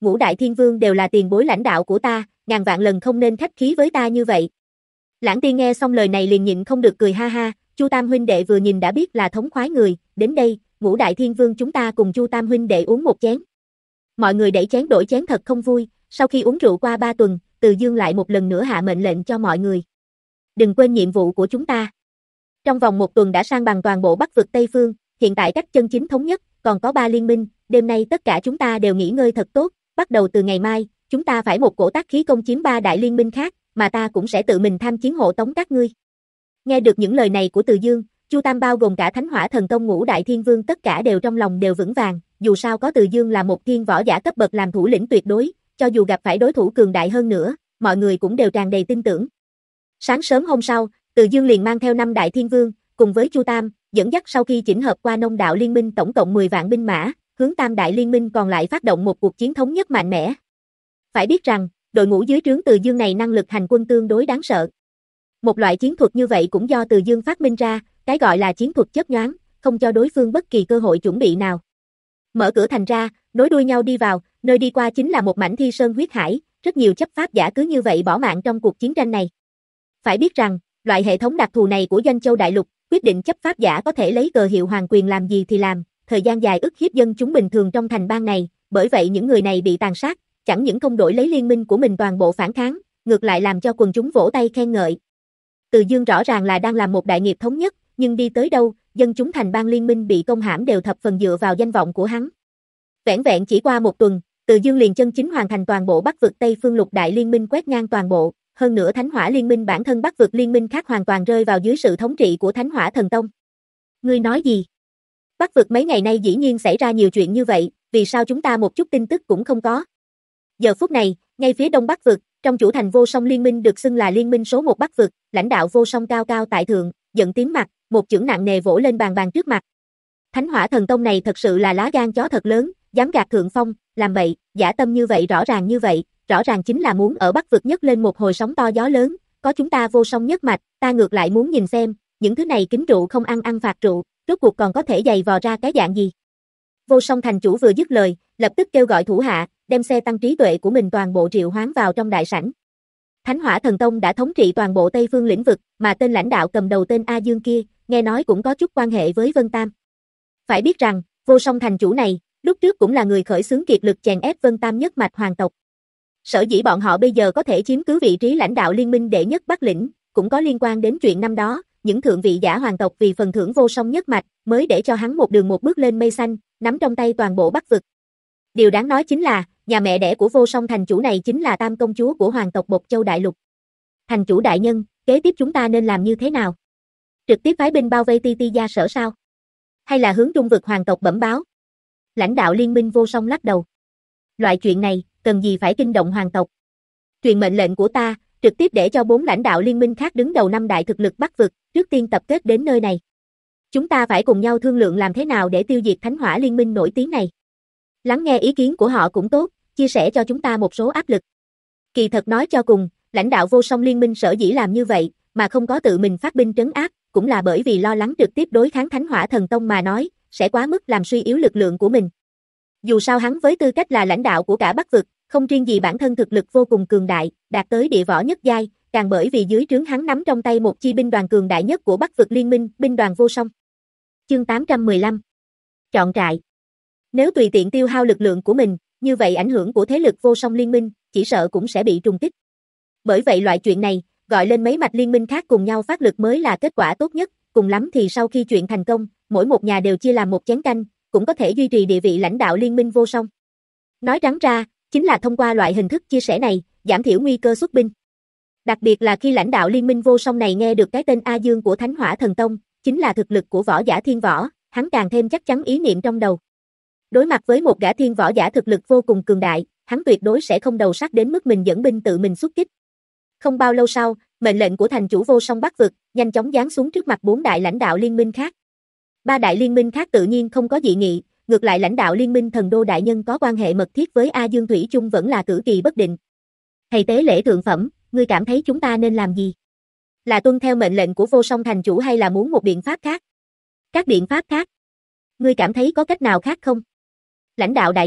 A: ngũ đại thiên vương đều là tiền bối lãnh đạo của ta, ngàn vạn lần không nên khách khí với ta như vậy. Lãng Tiên nghe xong lời này liền nhịn không được cười ha ha, Chu Tam huynh đệ vừa nhìn đã biết là thống khoái người, đến đây, ngũ đại thiên vương chúng ta cùng Chu Tam huynh đệ uống một chén. Mọi người đẩy chén đổi chén thật không vui, sau khi uống rượu qua ba tuần, Từ Dương lại một lần nữa hạ mệnh lệnh cho mọi người. Đừng quên nhiệm vụ của chúng ta. Trong vòng một tuần đã san bằng toàn bộ Bắc vực Tây phương, hiện tại cách chân chính thống nhất, còn có ba liên minh, đêm nay tất cả chúng ta đều nghỉ ngơi thật tốt, bắt đầu từ ngày mai, chúng ta phải một cổ tác khí công chiếm ba đại liên minh khác, mà ta cũng sẽ tự mình tham chiến hộ tống các ngươi. Nghe được những lời này của Từ Dương, Chu Tam bao gồm cả Thánh Hỏa Thần Tông ngũ đại thiên vương tất cả đều trong lòng đều vững vàng, dù sao có Từ Dương là một thiên võ giả cấp bậc làm thủ lĩnh tuyệt đối, cho dù gặp phải đối thủ cường đại hơn nữa, mọi người cũng đều tràn đầy tin tưởng. Sáng sớm hôm sau, Từ Dương liền mang theo năm đại thiên vương, cùng với Chu Tam, dẫn dắt sau khi chỉnh hợp qua Nông Đạo Liên minh tổng cộng mười vạn binh mã, hướng Tam đại liên minh còn lại phát động một cuộc chiến thống nhất mạnh mẽ. Phải biết rằng, đội ngũ dưới trướng Từ Dương này năng lực hành quân tương đối đáng sợ. Một loại chiến thuật như vậy cũng do Từ Dương phát minh ra, cái gọi là chiến thuật chớp nhoáng, không cho đối phương bất kỳ cơ hội chuẩn bị nào. Mở cửa thành ra, nối đuôi nhau đi vào, nơi đi qua chính là một mảnh thi sơn huyết hải, rất nhiều chấp pháp giả cứ như vậy bỏ mạng trong cuộc chiến tranh này. Phải biết rằng, loại hệ thống đặc thù này của Doanh Châu Đại Lục, quyết định chấp pháp giả có thể lấy cờ hiệu hoàng quyền làm gì thì làm, thời gian dài ức hiếp dân chúng bình thường trong thành bang này, bởi vậy những người này bị tàn sát, chẳng những không đổi lấy liên minh của mình toàn bộ phản kháng, ngược lại làm cho quần chúng vỗ tay khen ngợi. Từ Dương rõ ràng là đang làm một đại nghiệp thống nhất, nhưng đi tới đâu, dân chúng thành bang liên minh bị công hãm đều thập phần dựa vào danh vọng của hắn. Vẻn vẹn chỉ qua một tuần, Từ Dương liền chân chính hoàn thành toàn bộ Bắc vực Tây phương lục đại liên minh quét ngang toàn bộ, hơn nữa Thánh Hỏa Liên minh bản thân Bắc vực liên minh khác hoàn toàn rơi vào dưới sự thống trị của Thánh Hỏa Thần Tông. Ngươi nói gì? Bắc vực mấy ngày nay dĩ nhiên xảy ra nhiều chuyện như vậy, vì sao chúng ta một chút tin tức cũng không có? Giờ phút này, ngay phía đông Bắc vực, trong chủ thành Vô Song Liên minh được xưng là liên minh số một Bắc vực, lãnh đạo Vô Song cao cao tại thượng, giận tím mặt, một chưởng nặng nề vỗ lên bàn bàn trước mặt. Thánh Hỏa Thần Tông này thật sự là lá gan chó thật lớn, dám gạt thượng phong, làm bậy, giả tâm như vậy rõ ràng như vậy, rõ ràng chính là muốn ở Bắc vực nhất lên một hồi sóng to gió lớn, có chúng ta Vô Song nhất mạch, ta ngược lại muốn nhìn xem, những thứ này kính rượu không ăn ăn phạt rượu, rốt cuộc còn có thể giày vò ra cái dạng gì. Vô Song thành chủ vừa dứt lời, lập tức kêu gọi thủ hạ, đem xe tăng trí tuệ của mình toàn bộ triệu hoán vào trong đại sảnh. Thánh Hỏa Thần Tông đã thống trị toàn bộ Tây phương lĩnh vực, mà tên lãnh đạo cầm đầu tên A Dương kia, nghe nói cũng có chút quan hệ với Vân Tam. Phải biết rằng, Vô Song thành chủ này, lúc trước cũng là người khởi xướng kiệt lực chèn ép Vân Tam nhất mạch hoàng tộc. Sở dĩ bọn họ bây giờ có thể chiếm cứ vị trí lãnh đạo liên minh đệ nhất Bắc lĩnh, cũng có liên quan đến chuyện năm đó, những thượng vị giả hoàng tộc vì phần thưởng Vô Song nhất mạch, mới để cho hắn một đường một bước lên mây xanh, nắm trong tay toàn bộ Bắc vực. Điều đáng nói chính là, nhà mẹ đẻ của Vô Song thành chủ này chính là Tam công chúa của hoàng tộc Bộc Châu Đại Lục. Thành chủ đại nhân, kế tiếp chúng ta nên làm như thế nào? Trực tiếp phái binh bao vây Ti Ti gia sở sao? Hay là hướng trung vực hoàng tộc bẩm báo? Lãnh đạo liên minh Vô Song lắc đầu. Loại chuyện này, cần gì phải kinh động hoàng tộc? Truyền mệnh lệnh của ta, trực tiếp để cho bốn lãnh đạo liên minh khác đứng đầu năm đại thực lực Bắc vực, trước tiên tập kết đến nơi này. Chúng ta phải cùng nhau thương lượng làm thế nào để tiêu diệt Thánh Hỏa Liên minh nổi tiếng này. Lắng nghe ý kiến của họ cũng tốt, chia sẻ cho chúng ta một số áp lực. Kỳ thật nói cho cùng, lãnh đạo Vô Song Liên minh sở dĩ làm như vậy, mà không có tự mình phát binh trấn áp, cũng là bởi vì lo lắng trực tiếp đối kháng Thánh Hỏa Thần Tông mà nói, sẽ quá mức làm suy yếu lực lượng của mình. Dù sao hắn với tư cách là lãnh đạo của cả Bắc vực, không riêng gì bản thân thực lực vô cùng cường đại, đạt tới địa võ nhất giai, càng bởi vì dưới trướng hắn nắm trong tay một chi binh đoàn cường đại nhất của Bắc vực liên minh, binh đoàn Vô Song. Chương tám trăm mười lăm. Chọn trại. Nếu tùy tiện tiêu hao lực lượng của mình, như vậy ảnh hưởng của thế lực Vô Song liên minh, chỉ sợ cũng sẽ bị trùng kích. Bởi vậy loại chuyện này, gọi lên mấy mạch liên minh khác cùng nhau phát lực mới là kết quả tốt nhất, cùng lắm thì sau khi chuyện thành công, mỗi một nhà đều chia làm một chén canh, cũng có thể duy trì địa vị lãnh đạo liên minh Vô Song. Nói trắng ra, chính là thông qua loại hình thức chia sẻ này, giảm thiểu nguy cơ xuất binh. Đặc biệt là khi lãnh đạo liên minh Vô Song này nghe được cái tên A Dương của Thánh Hỏa Thần Tông, chính là thực lực của võ giả thiên võ, hắn càng thêm chắc chắn ý niệm trong đầu. Đối mặt với một gã thiên võ giả thực lực vô cùng cường đại, hắn tuyệt đối sẽ không đầu sắc đến mức mình dẫn binh tự mình xuất kích. Không bao lâu sau, mệnh lệnh của thành chủ Vô Song Bắc vực nhanh chóng giáng xuống trước mặt bốn đại lãnh đạo liên minh khác. Ba đại liên minh khác tự nhiên không có dị nghị, ngược lại lãnh đạo liên minh Thần Đô đại nhân có quan hệ mật thiết với A Dương thủy chung vẫn là cử kỳ bất định. Thầy tế lễ thượng phẩm, ngươi cảm thấy chúng ta nên làm gì? Là tuân theo mệnh lệnh của Vô Song thành chủ hay là muốn một biện pháp khác? Các biện pháp khác? Ngươi cảm thấy có cách nào khác không? Lãnh đạo đại nhân,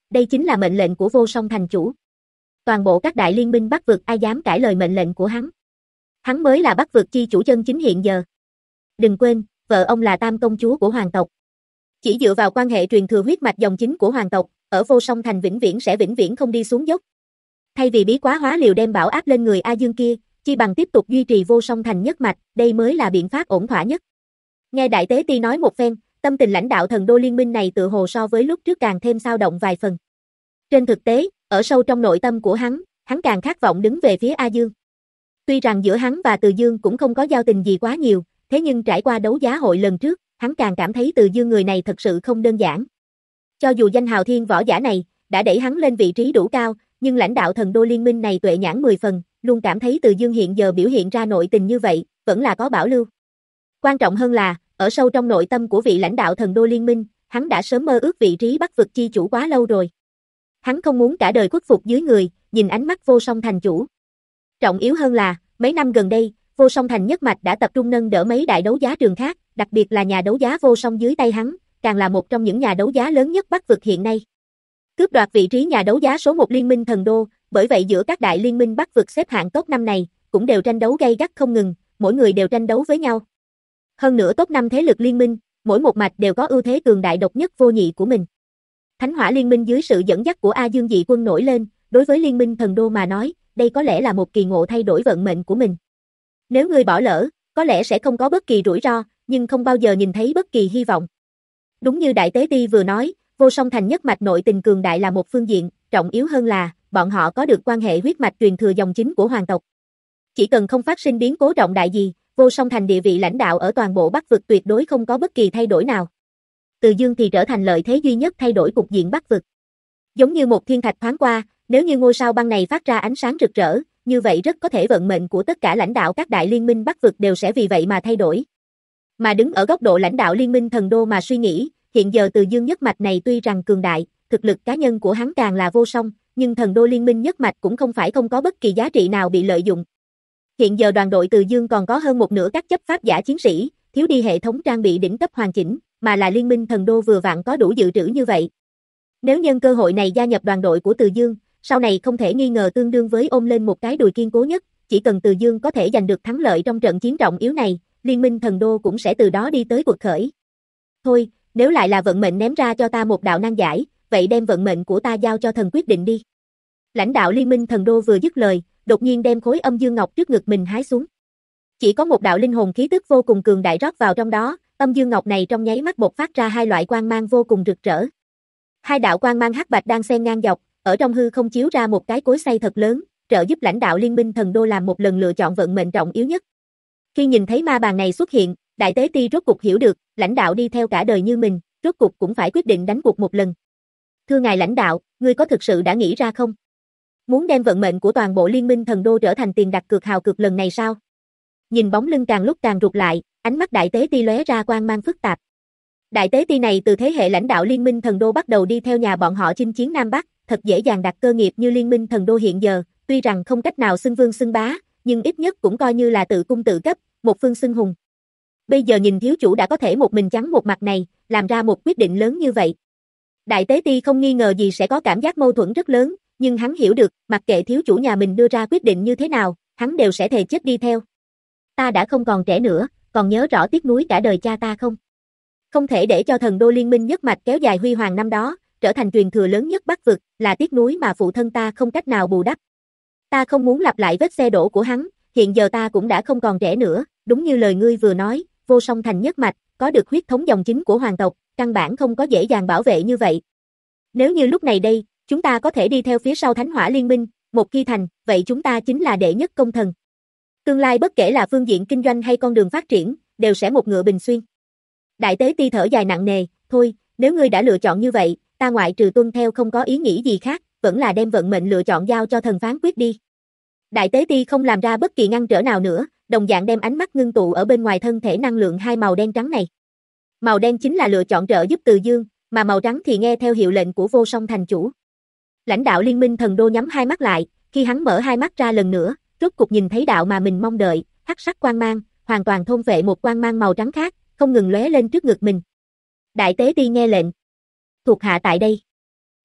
A: Đây chính là mệnh lệnh của Vô Song thành chủ. Toàn bộ các đại liên minh Bắc vực ai dám cãi lời mệnh lệnh của hắn. Hắn mới là Bắc vực chi chủ chân chính hiện giờ. Đừng quên, vợ ông là Tam công chúa của hoàng tộc. Chỉ dựa vào quan hệ truyền thừa huyết mạch dòng chính của hoàng tộc, ở Vô Song thành vĩnh viễn sẽ vĩnh viễn không đi xuống dốc. Thay vì bí quá hóa liều đem bảo áp lên người A Dương kia, chi bằng tiếp tục duy trì Vô Song thành nhất mạch, đây mới là biện pháp ổn thỏa nhất. Nghe Đại Tế Ti nói một phen, tâm tình lãnh đạo thần đô liên minh này tự hồ so với lúc trước càng thêm dao động vài phần. Trên thực tế, ở sâu trong nội tâm của hắn, hắn càng khát vọng đứng về phía A Dương. Tuy rằng giữa hắn và Từ Dương cũng không có giao tình gì quá nhiều, thế nhưng trải qua đấu giá hội lần trước, hắn càng cảm thấy Từ Dương người này thật sự không đơn giản. Cho dù danh hào thiên võ giả này đã đẩy hắn lên vị trí đủ cao, nhưng lãnh đạo thần đô liên minh này tuệ nhãn mười phần, luôn cảm thấy Từ Dương hiện giờ biểu hiện ra nội tình như vậy, vẫn là có bảo lưu. Quan trọng hơn là, ở sâu trong nội tâm của vị lãnh đạo thần đô liên minh, hắn đã sớm mơ ước vị trí Bắc vực chi chủ quá lâu rồi. Hắn không muốn cả đời khuất phục dưới người, nhìn ánh mắt Vô Song thành chủ. Trọng yếu hơn là, mấy năm gần đây, Vô Song thành nhất mạch đã tập trung nâng đỡ mấy đại đấu giá trường khác, đặc biệt là nhà đấu giá Vô Song dưới tay hắn, càng là một trong những nhà đấu giá lớn nhất Bắc vực hiện nay. Cướp đoạt vị trí nhà đấu giá số một liên minh thần đô, bởi vậy giữa các đại liên minh Bắc vực xếp hạng top năm này, cũng đều tranh đấu gay gắt không ngừng, mỗi người đều tranh đấu với nhau. Hơn nữa top năm thế lực liên minh, mỗi một mạch đều có ưu thế cường đại độc nhất vô nhị của mình. Thánh Hỏa liên minh dưới sự dẫn dắt của A Dương Dị Quân nổi lên, đối với liên minh thần đô mà nói, đây có lẽ là một kỳ ngộ thay đổi vận mệnh của mình. Nếu người bỏ lỡ, có lẽ sẽ không có bất kỳ rủi ro, nhưng không bao giờ nhìn thấy bất kỳ hy vọng. Đúng như Đại Tế Ti vừa nói, Vô Song thành nhất mạch nội tình cường đại là một phương diện, trọng yếu hơn là, bọn họ có được quan hệ huyết mạch truyền thừa dòng chính của hoàng tộc. Chỉ cần không phát sinh biến cố trọng đại gì, Vô Song thành địa vị lãnh đạo ở toàn bộ Bắc vực tuyệt đối không có bất kỳ thay đổi nào. Từ Dương thì trở thành lợi thế duy nhất thay đổi cục diện Bắc vực. Giống như một thiên thạch thoáng qua, nếu như ngôi sao băng này phát ra ánh sáng rực rỡ, như vậy rất có thể vận mệnh của tất cả lãnh đạo các đại liên minh Bắc vực đều sẽ vì vậy mà thay đổi. Mà đứng ở góc độ lãnh đạo liên minh thần đô mà suy nghĩ, hiện giờ Từ Dương nhất mạch này tuy rằng cường đại, thực lực cá nhân của hắn càng là vô song, nhưng thần đô liên minh nhất mạch cũng không phải không có bất kỳ giá trị nào bị lợi dụng. Hiện giờ đoàn đội Từ Dương còn có hơn một nửa các chấp pháp giả chiến sĩ, thiếu đi hệ thống trang bị đỉnh cấp hoàn chỉnh, mà là liên minh thần đô vừa vặn có đủ dự trữ như vậy. Nếu nhân cơ hội này gia nhập đoàn đội của Từ Dương, sau này không thể nghi ngờ tương đương với ôm lên một cái đùi kiên cố nhất, chỉ cần Từ Dương có thể giành được thắng lợi trong trận chiến trọng yếu này, liên minh thần đô cũng sẽ từ đó đi tới cuộc khởi. Thôi, nếu lại là vận mệnh ném ra cho ta một đạo nan giải, vậy đem vận mệnh của ta giao cho thần quyết định đi. Lãnh đạo liên minh thần đô vừa dứt lời, đột nhiên đem khối âm dương ngọc trước ngực mình hái xuống. Chỉ có một đạo linh hồn khí tức vô cùng cường đại rót vào trong đó, âm dương ngọc này trong nháy mắt bộc phát ra hai loại quang mang vô cùng rực rỡ. Hai đạo quang mang hắc bạch đang xen ngang dọc, ở trong hư không chiếu ra một cái cối xay thật lớn, trợ giúp lãnh đạo liên minh thần đô làm một lần lựa chọn vận mệnh trọng yếu nhất. Khi nhìn thấy ma bàn này xuất hiện, Đại Tế Ti rốt cục hiểu được, lãnh đạo đi theo cả đời như mình, rốt cục cũng phải quyết định đánh cuộc một lần. Thưa ngài lãnh đạo, ngươi có thực sự đã nghĩ ra không? Muốn đem vận mệnh của toàn bộ liên minh thần đô trở thành tiền đặt cược hào cược lần này sao? Nhìn bóng lưng càng lúc càng rụt lại, ánh mắt Đại Tế Ti lóe ra quang mang phức tạp. Đại Tế Ti này từ thế hệ lãnh đạo liên minh thần đô bắt đầu đi theo nhà bọn họ chinh chiến Nam Bắc, thật dễ dàng đặt cơ nghiệp như liên minh thần đô hiện giờ, tuy rằng không cách nào xưng vương xưng bá, nhưng ít nhất cũng coi như là tự cung tự cấp, một phương xưng hùng. Bây giờ nhìn thiếu chủ đã có thể một mình trắng một mặt này, làm ra một quyết định lớn như vậy. Đại Tế Ti không nghi ngờ gì sẽ có cảm giác mâu thuẫn rất lớn, nhưng hắn hiểu được, mặc kệ thiếu chủ nhà mình đưa ra quyết định như thế nào, hắn đều sẽ thề chết đi theo. Ta đã không còn trẻ nữa, còn nhớ rõ tiếc nuối cả đời cha ta không? Không thể để cho thần đô liên minh nhất mạch kéo dài huy hoàng năm đó, trở thành truyền thừa lớn nhất Bắc vực, là tiếc nuối mà phụ thân ta không cách nào bù đắp. Ta không muốn lặp lại vết xe đổ của hắn, hiện giờ ta cũng đã không còn trẻ nữa, đúng như lời ngươi vừa nói, Vô Song thành nhất mạch, có được huyết thống dòng chính của hoàng tộc, căn bản không có dễ dàng bảo vệ như vậy. Nếu như lúc này đây, chúng ta có thể đi theo phía sau Thánh Hỏa liên minh, một khi thành, vậy chúng ta chính là đệ nhất công thần. Tương lai bất kể là phương diện kinh doanh hay con đường phát triển, đều sẽ một ngựa bình xuyên. Đại Tế Ti thở dài nặng nề, thôi, nếu ngươi đã lựa chọn như vậy, ta ngoại trừ tuân theo không có ý nghĩ gì khác, vẫn là đem vận mệnh lựa chọn giao cho thần phán quyết đi. Đại Tế Ti không làm ra bất kỳ ngăn trở nào nữa, đồng dạng đem ánh mắt ngưng tụ ở bên ngoài thân thể năng lượng hai màu đen trắng này. Màu đen chính là lựa chọn trợ giúp Từ Dương, mà màu trắng thì nghe theo hiệu lệnh của Vô Song thành chủ. Lãnh đạo liên minh thần đô nhắm hai mắt lại, khi hắn mở hai mắt ra lần nữa, rốt cục nhìn thấy đạo mà mình mong đợi, hắc sắc quang mang, hoàn toàn thôn phệ một quang mang màu trắng khác, không ngừng lóe lên trước ngực mình. Đại Tế Ti nghe lệnh. Thuộc hạ tại đây.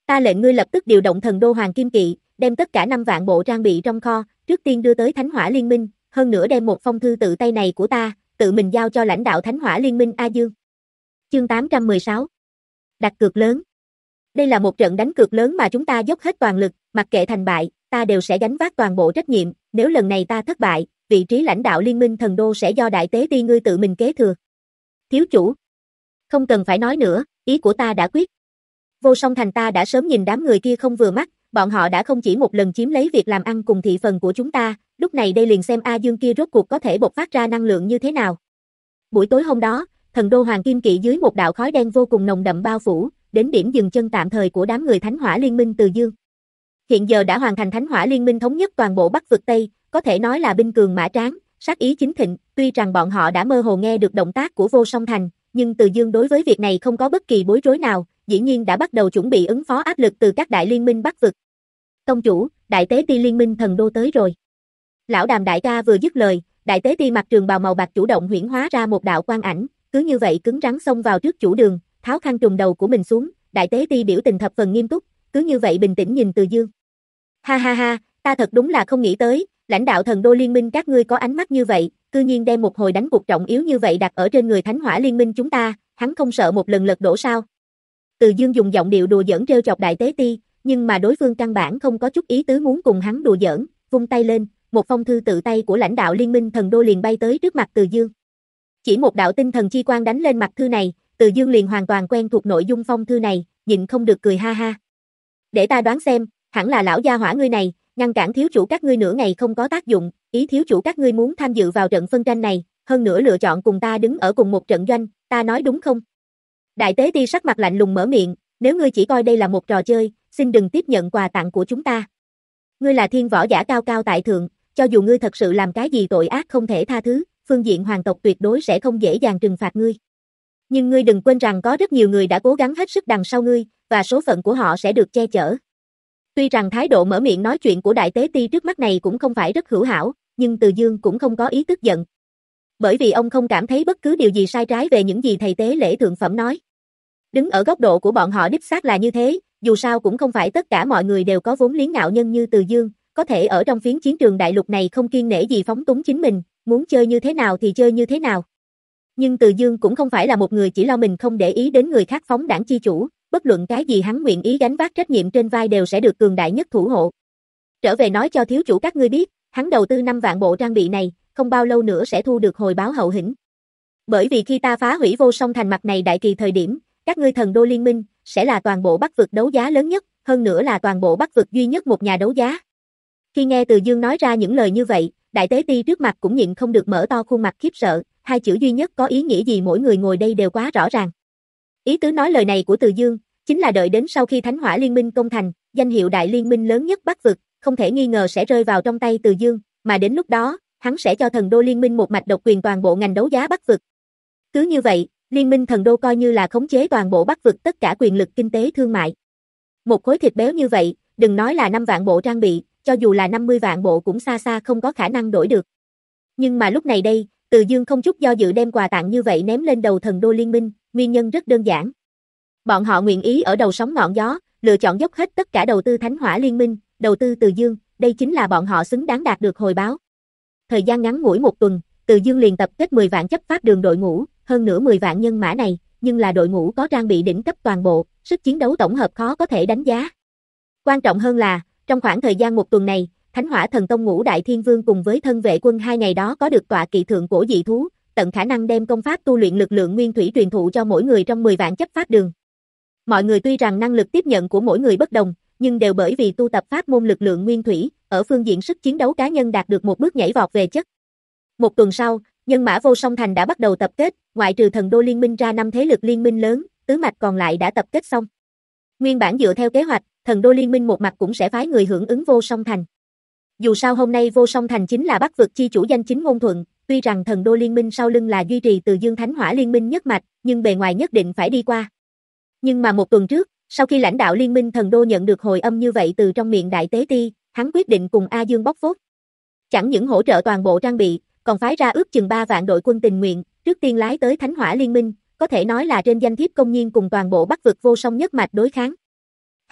A: Ta lệnh ngươi lập tức điều động thần đô Hoàng Kim Kỵ, đem tất cả năm vạn bộ trang bị trong kho, trước tiên đưa tới Thánh Hỏa Liên Minh, hơn nữa đem một phong thư tự tay này của ta, tự mình giao cho lãnh đạo Thánh Hỏa Liên Minh A Dương. Chương tám trăm mười sáu. Đặt cược lớn. Đây là một trận đánh cược lớn mà chúng ta dốc hết toàn lực, mặc kệ thành bại, ta đều sẽ gánh vác toàn bộ trách nhiệm, nếu lần này ta thất bại, vị trí lãnh đạo Liên Minh Thần Đô sẽ do Đại Tế Ti ngươi tự mình kế thừa. Thiếu chủ. Không cần phải nói nữa, ý của ta đã quyết. Vô Song Thành ta đã sớm nhìn đám người kia không vừa mắt, bọn họ đã không chỉ một lần chiếm lấy việc làm ăn cùng thị phần của chúng ta, lúc này đây liền xem A Dương kia rốt cuộc có thể bộc phát ra năng lượng như thế nào. Buổi tối hôm đó, thần đô Hoàng Kim Kỵ dưới một đạo khói đen vô cùng nồng đậm bao phủ, đến điểm dừng chân tạm thời của đám người Thánh Hỏa Liên Minh Từ Dương. Hiện giờ đã hoàn thành Thánh Hỏa Liên Minh thống nhất toàn bộ Bắc vực Tây, có thể nói là binh cường mã tráng, sát ý chính thịnh, tuy rằng bọn họ đã mơ hồ nghe được động tác của Vô Song Thành, nhưng Từ Dương đối với việc này không có bất kỳ bối rối nào, dĩ nhiên đã bắt đầu chuẩn bị ứng phó áp lực từ các đại liên minh Bắc vực. Tông chủ, Đại Tế Ti Liên Minh Thần Đô tới rồi. Lão Đàm đại ca vừa dứt lời, Đại Tế Ti mặc trường bào màu bạc chủ động huyễn hóa ra một đạo quang ảnh, cứ như vậy cứng rắn xông vào trước chủ đường, tháo khăn trùm đầu của mình xuống, Đại Tế Ti biểu tình thập phần nghiêm túc, cứ như vậy bình tĩnh nhìn Từ Dương. Ha ha ha, ta thật đúng là không nghĩ tới, lãnh đạo Thần Đô Liên Minh các ngươi có ánh mắt như vậy, cư nhiên đem một hồi đánh cuộc trọng yếu như vậy đặt ở trên người Thánh Hỏa Liên Minh chúng ta, hắn không sợ một lần lật đổ sao? Từ Dương dùng giọng điệu đùa giỡn trêu chọc Đại Tế Ti, nhưng mà đối phương căn bản không có chút ý tứ muốn cùng hắn đùa giỡn, vung tay lên, một phong thư tự tay của lãnh đạo Liên Minh Thần Đô liền bay tới trước mặt Từ Dương. Chỉ một đạo tinh thần chi quang đánh lên mặt thư này, Từ Dương liền hoàn toàn quen thuộc nội dung phong thư này, nhịn không được cười ha ha. Để ta đoán xem, hẳn là lão gia hỏa ngươi này, ngăn cản thiếu chủ các ngươi nửa ngày không có tác dụng, ý thiếu chủ các ngươi muốn tham dự vào trận phân tranh này, hơn nữa lựa chọn cùng ta đứng ở cùng một trận doanh, ta nói đúng không? Đại Tế Ti sắc mặt lạnh lùng mở miệng, nếu ngươi chỉ coi đây là một trò chơi, xin đừng tiếp nhận quà tặng của chúng ta. Ngươi là thiên võ giả cao cao tại thượng, cho dù ngươi thật sự làm cái gì tội ác không thể tha thứ, phương diện hoàng tộc tuyệt đối sẽ không dễ dàng trừng phạt ngươi. Nhưng ngươi đừng quên rằng có rất nhiều người đã cố gắng hết sức đằng sau ngươi, và số phận của họ sẽ được che chở. Tuy rằng thái độ mở miệng nói chuyện của Đại Tế Ti trước mắt này cũng không phải rất hữu hảo, nhưng Từ Dương cũng không có ý tức giận. Bởi vì ông không cảm thấy bất cứ điều gì sai trái về những gì thầy tế lễ thượng phẩm nói. Đứng ở góc độ của bọn họ đích xác là như thế, dù sao cũng không phải tất cả mọi người đều có vốn liếng ngạo nhân như Từ Dương, có thể ở trong phiến chiến trường đại lục này không kiêng nể gì phóng túng chính mình, muốn chơi như thế nào thì chơi như thế nào. Nhưng Từ Dương cũng không phải là một người chỉ lo mình không để ý đến người khác phóng đảng chi chủ, bất luận cái gì hắn nguyện ý gánh vác trách nhiệm trên vai đều sẽ được cường đại nhất thủ hộ. Trở về nói cho thiếu chủ các ngươi biết, hắn đầu tư năm vạn bộ trang bị này, không bao lâu nữa sẽ thu được hồi báo hậu hĩnh. Bởi vì khi ta phá hủy Vô Song Thành mặt này đại kỳ thời điểm, các ngươi Thần Đô Liên Minh sẽ là toàn bộ Bắc vực đấu giá lớn nhất, hơn nữa là toàn bộ Bắc vực duy nhất một nhà đấu giá. Khi nghe Từ Dương nói ra những lời như vậy, Đại Tế Ti trước mặt cũng nhịn không được mở to khuôn mặt khiếp sợ, hai chữ duy nhất có ý nghĩa gì mỗi người ngồi đây đều quá rõ ràng. Ý tứ nói lời này của Từ Dương, chính là đợi đến sau khi Thánh Hỏa Liên Minh công thành, danh hiệu đại liên minh lớn nhất Bắc vực, không thể nghi ngờ sẽ rơi vào trong tay Từ Dương, mà đến lúc đó, hắn sẽ cho Thần Đô Liên Minh một mạch độc quyền toàn bộ ngành đấu giá Bắc vực. Cứ như vậy, Liên minh Thần Đô coi như là khống chế toàn bộ Bắc vực tất cả quyền lực kinh tế thương mại. Một khối thịt béo như vậy, đừng nói là năm vạn bộ trang bị, cho dù là năm mươi vạn bộ cũng xa xa không có khả năng đổi được. Nhưng mà lúc này đây, Từ Dương không chút do dự đem quà tặng như vậy ném lên đầu Thần Đô Liên Minh, nguyên nhân rất đơn giản. Bọn họ nguyện ý ở đầu sóng ngọn gió, lựa chọn dốc hết tất cả đầu tư Thánh Hỏa Liên Minh, đầu tư Từ Dương, đây chính là bọn họ xứng đáng đạt được hồi báo. Thời gian ngắn ngủi một tuần, Từ Dương liền tập kết mười vạn chấp pháp đường đội ngũ, hơn nữa mười vạn nhân mã này, nhưng là đội ngũ có trang bị đỉnh cấp toàn bộ, sức chiến đấu tổng hợp khó có thể đánh giá. Quan trọng hơn là, trong khoảng thời gian một tuần này, Thánh Hỏa Thần Tông Ngũ Đại Thiên Vương cùng với thân vệ quân hai ngày đó có được tọa kỵ thượng cổ dị thú, tận khả năng đem công pháp tu luyện lực lượng nguyên thủy truyền thụ cho mỗi người trong mười vạn chấp pháp đường. Mọi người tuy rằng năng lực tiếp nhận của mỗi người bất đồng, nhưng đều bởi vì tu tập pháp môn lực lượng nguyên thủy, ở phương diện sức chiến đấu cá nhân đạt được một bước nhảy vọt về chất. Một tuần sau, nhân mã Vô Song Thành đã bắt đầu tập kết, ngoại trừ Thần Đô Liên Minh ra năm thế lực liên minh lớn, tứ mạch còn lại đã tập kết xong. Nguyên bản dựa theo kế hoạch, Thần Đô Liên Minh một mặt cũng sẽ phái người hưởng ứng Vô Song Thành. Dù sao hôm nay Vô Song Thành chính là Bắc vực chi chủ danh chính ngôn thuận, tuy rằng Thần Đô Liên Minh sau lưng là duy trì Từ Dương Thánh Hỏa Liên Minh nhất mạch, nhưng bề ngoài nhất định phải đi qua. Nhưng mà một tuần trước, sau khi lãnh đạo Liên Minh Thần Đô nhận được hồi âm như vậy từ trong miệng Đại Tế Ti, hắn quyết định cùng A Dương bóc phốt. Chẳng những hỗ trợ toàn bộ trang bị, còn phái ra ước chừng ba vạn đội quân tình nguyện, trước tiên lái tới Thánh Hỏa Liên Minh, có thể nói là trên danh thiếp công nhiên cùng toàn bộ Bắc vực Vô Song nhất mạch đối kháng.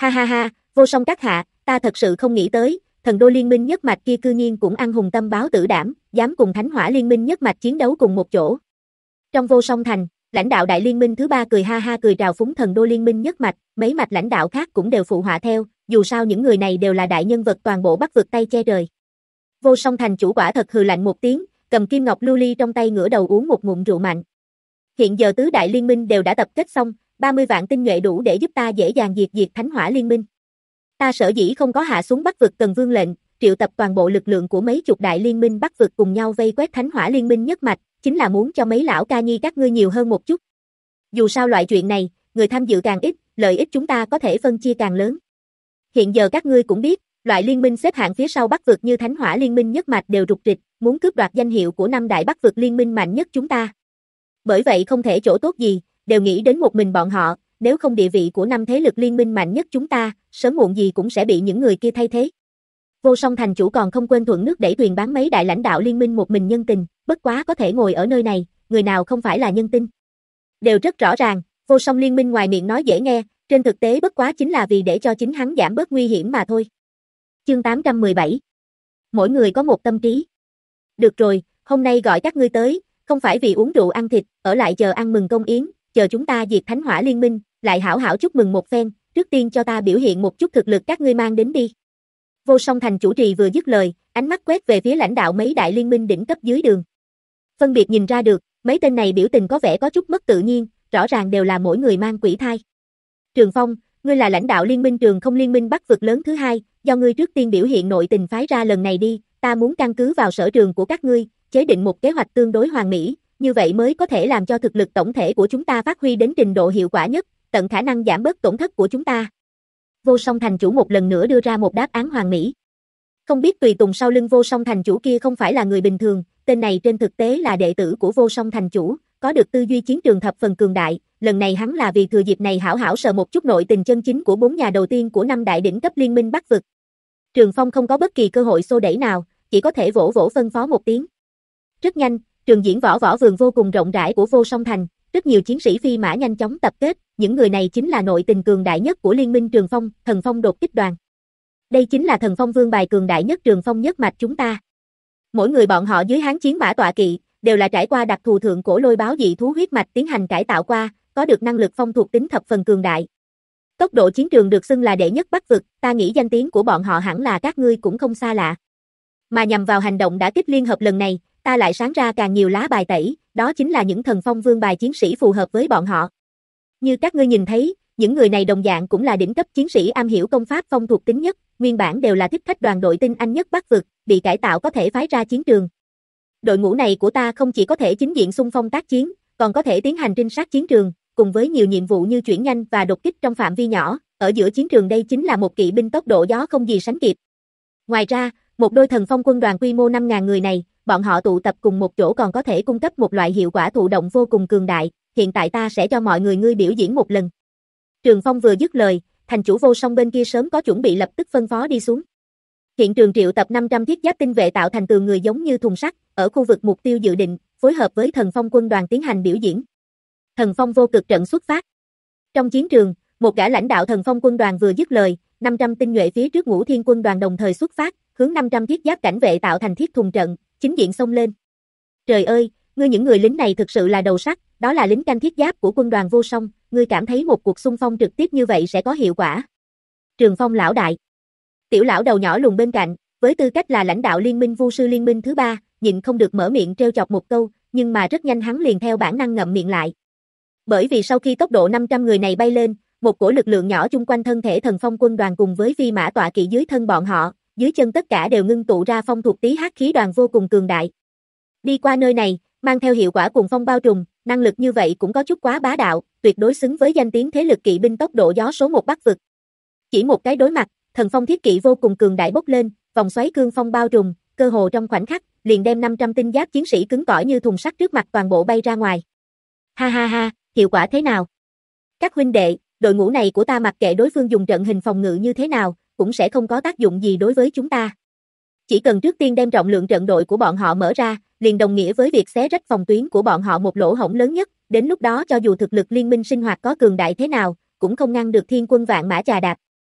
A: Ha ha ha, Vô Song các hạ, ta thật sự không nghĩ tới, thần đô liên minh nhất mạch kia cư nhiên cũng ăn hùng tâm báo tử đảm, dám cùng Thánh Hỏa liên minh nhất mạch chiến đấu cùng một chỗ. Trong Vô Song thành, lãnh đạo đại liên minh thứ ba cười ha ha cười trào phúng thần đô liên minh nhất mạch, mấy mạch lãnh đạo khác cũng đều phụ họa theo, dù sao những người này đều là đại nhân vật toàn bộ Bắc vực tay che trời. Vô Song thành chủ quả thật hừ lạnh một tiếng, cầm kim ngọc lưu ly trong tay ngửa đầu uống một ngụm rượu mạnh. Hiện giờ tứ đại liên minh đều đã tập kết xong, ba mươi vạn tinh nhuệ đủ để giúp ta dễ dàng diệt diệt Thánh Hỏa liên minh. Ta sở dĩ không có hạ xuống Bắc vực Cần Vương lệnh, triệu tập toàn bộ lực lượng của mấy chục đại liên minh Bắc vực cùng nhau vây quét Thánh Hỏa liên minh nhất mạch, chính là muốn cho mấy lão ca nhi các ngươi nhiều hơn một chút. Dù sao loại chuyện này, người tham dự càng ít, lợi ích chúng ta có thể phân chia càng lớn. Hiện giờ các ngươi cũng biết, loại liên minh xếp hạng phía sau Bắc vực như Thánh Hỏa liên minh nhất mạch đều rục rịch, muốn cướp đoạt danh hiệu của năm đại Bắc vực liên minh mạnh nhất chúng ta. Bởi vậy không thể chỗ tốt gì, đều nghĩ đến một mình bọn họ, nếu không địa vị của năm thế lực liên minh mạnh nhất chúng ta, sớm muộn gì cũng sẽ bị những người kia thay thế. Vô Song thành chủ còn không quên thuận nước đẩy thuyền bán mấy đại lãnh đạo liên minh một mình nhân tình, bất quá có thể ngồi ở nơi này, người nào không phải là nhân tinh. Đều rất rõ ràng, Vô Song liên minh ngoài miệng nói dễ nghe, trên thực tế bất quá chính là vì để cho chính hắn giảm bớt nguy hiểm mà thôi. Chương tám trăm mười bảy. Mỗi người có một tâm trí. Được rồi, hôm nay gọi các ngươi tới, không phải vì uống rượu ăn thịt, ở lại chờ ăn mừng công yến, chờ chúng ta diệt Thánh Hỏa liên minh, lại hảo hảo chúc mừng một phen, trước tiên cho ta biểu hiện một chút thực lực các ngươi mang đến đi. Vô Song thành chủ trì vừa dứt lời, ánh mắt quét về phía lãnh đạo mấy đại liên minh đỉnh cấp dưới đường. Phân biệt nhìn ra được, mấy tên này biểu tình có vẻ có chút mất tự nhiên, rõ ràng đều là mỗi người mang quỷ thai. Trường Phong, ngươi là lãnh đạo liên minh Trường Không liên minh Bắc vực lớn thứ hai, do ngươi trước tiên biểu hiện nội tình phái ra lần này đi, ta muốn căn cứ vào sở trường của các ngươi, chế định một kế hoạch tương đối hoàn mỹ, như vậy mới có thể làm cho thực lực tổng thể của chúng ta phát huy đến trình độ hiệu quả nhất, tận khả năng giảm bớt tổn thất của chúng ta. Vô Song thành chủ một lần nữa đưa ra một đáp án hoàn mỹ. Không biết tùy tùng sau lưng Vô Song thành chủ kia không phải là người bình thường, tên này trên thực tế là đệ tử của Vô Song thành chủ, có được tư duy chiến trường thập phần cường đại, lần này hắn là vì thừa dịp này hảo hảo sờ một chút nội tình chân chính của bốn nhà đầu tiên của năm đại đỉnh cấp liên minh Bắc vực. Trường Phong không có bất kỳ cơ hội xô đẩy nào, chỉ có thể vỗ vỗ phân phó một tiếng. Rất nhanh, trường diễn võ võ vườn vô cùng rộng rãi của Vô Song thành, rất nhiều chiến sĩ phi mã nhanh chóng tập kết, những người này chính là nội tình cường đại nhất của liên minh Trường Phong, Thần Phong đột kích đoàn. Đây chính là Thần Phong vương bài cường đại nhất Trường Phong nhất mạch chúng ta. Mỗi người bọn họ dưới hán chiến mã tọa kỵ, đều là trải qua đặc thù thượng cổ lôi báo dị thú huyết mạch tiến hành cải tạo qua, có được năng lực phong thuộc tính thập phần cường đại. Tốc độ chiến trường được xưng là đệ nhất Bắc vực, ta nghĩ danh tiếng của bọn họ hẳn là các ngươi cũng không xa lạ. Mà nhằm vào hành động đã kích liên hợp lần này, ta lại sáng ra càng nhiều lá bài tẩy, đó chính là những Thần Phong vương bài chiến sĩ phù hợp với bọn họ. Như các ngươi nhìn thấy, những người này đồng dạng cũng là đỉnh cấp chiến sĩ am hiểu công pháp phong thuộc tính nhất, nguyên bản đều là thích khách đoàn đội tinh anh nhất Bắc vực, bị cải tạo có thể phái ra chiến trường. Đội ngũ này của ta không chỉ có thể chính diện xung phong tác chiến, còn có thể tiến hành trinh sát chiến trường, cùng với nhiều nhiệm vụ như chuyển nhanh và đột kích trong phạm vi nhỏ, ở giữa chiến trường đây chính là một kỵ binh tốc độ gió không gì sánh kịp. Ngoài ra, một đôi Thần Phong quân đoàn quy mô năm nghìn người này, bọn họ tụ tập cùng một chỗ còn có thể cung cấp một loại hiệu quả thụ động vô cùng cường đại, hiện tại ta sẽ cho mọi người ngươi biểu diễn một lần. Trường Phong vừa dứt lời, thành chủ Vô Song bên kia sớm có chuẩn bị lập tức phân phó đi xuống. Hiện trường triệu tập năm trăm thiết giáp tinh vệ tạo thành tường người giống như thùng sắt, ở khu vực mục tiêu dự định, phối hợp với Thần Phong quân đoàn tiến hành biểu diễn. Thần Phong vô cực trận xuất phát. Trong chiến trường, một gã lãnh đạo Thần Phong quân đoàn vừa dứt lời, năm trăm tinh nhuệ phía trước Ngũ Thiên quân đoàn đồng thời xuất phát, hướng năm trăm thiết giáp cảnh vệ tạo thành thiết thùng trận, chính diện xông lên. Trời ơi, ngươi những người lính này thực sự là đầu sắt, đó là lính canh thiết giáp của quân đoàn Vô Song, ngươi cảm thấy một cuộc xung phong trực tiếp như vậy sẽ có hiệu quả? Trường Phong lão đại. Tiểu lão đầu nhỏ lùn bên cạnh, với tư cách là lãnh đạo liên minh Vu sư liên minh thứ ba, nhịn không được mở miệng trêu chọc một câu, nhưng mà rất nhanh hắn liền theo bản năng ngậm miệng lại. Bởi vì sau khi tốc độ năm trăm người này bay lên, một cổ lực lượng nhỏ chung quanh thân thể Thần Phong quân đoàn cùng với phi mã tọa kỵ dưới thân bọn họ, dưới chân tất cả đều ngưng tụ ra phong thuộc tí hắc khí đoàn vô cùng cường đại. Đi qua nơi này, mang theo hiệu quả cuồng phong bao trùm, năng lực như vậy cũng có chút quá bá đạo, tuyệt đối xứng với danh tiếng thế lực kỵ binh tốc độ gió số một Bắc vực. Chỉ một cái đối mặt, Thần Phong thiết kỵ vô cùng cường đại bốc lên, vòng xoáy cương phong bao trùm, cơ hồ trong khoảnh khắc, liền đem năm trăm tinh giáp chiến sĩ cứng cỏi như thùng sắt trước mặt toàn bộ bay ra ngoài. Ha ha ha, hiệu quả thế nào? Các huynh đệ, đội ngũ này của ta mặc kệ đối phương dùng trận hình phòng ngự như thế nào, cũng sẽ không có tác dụng gì đối với chúng ta. Chỉ cần trước tiên đem trọng lượng trận đội của bọn họ mở ra, liền đồng nghĩa với việc xé rách phòng tuyến của bọn họ một lỗ hổng lớn nhất, đến lúc đó cho dù thực lực liên minh sinh hoạt có cường đại thế nào, cũng không ngăn được thiên quân vạn mã chà đạp.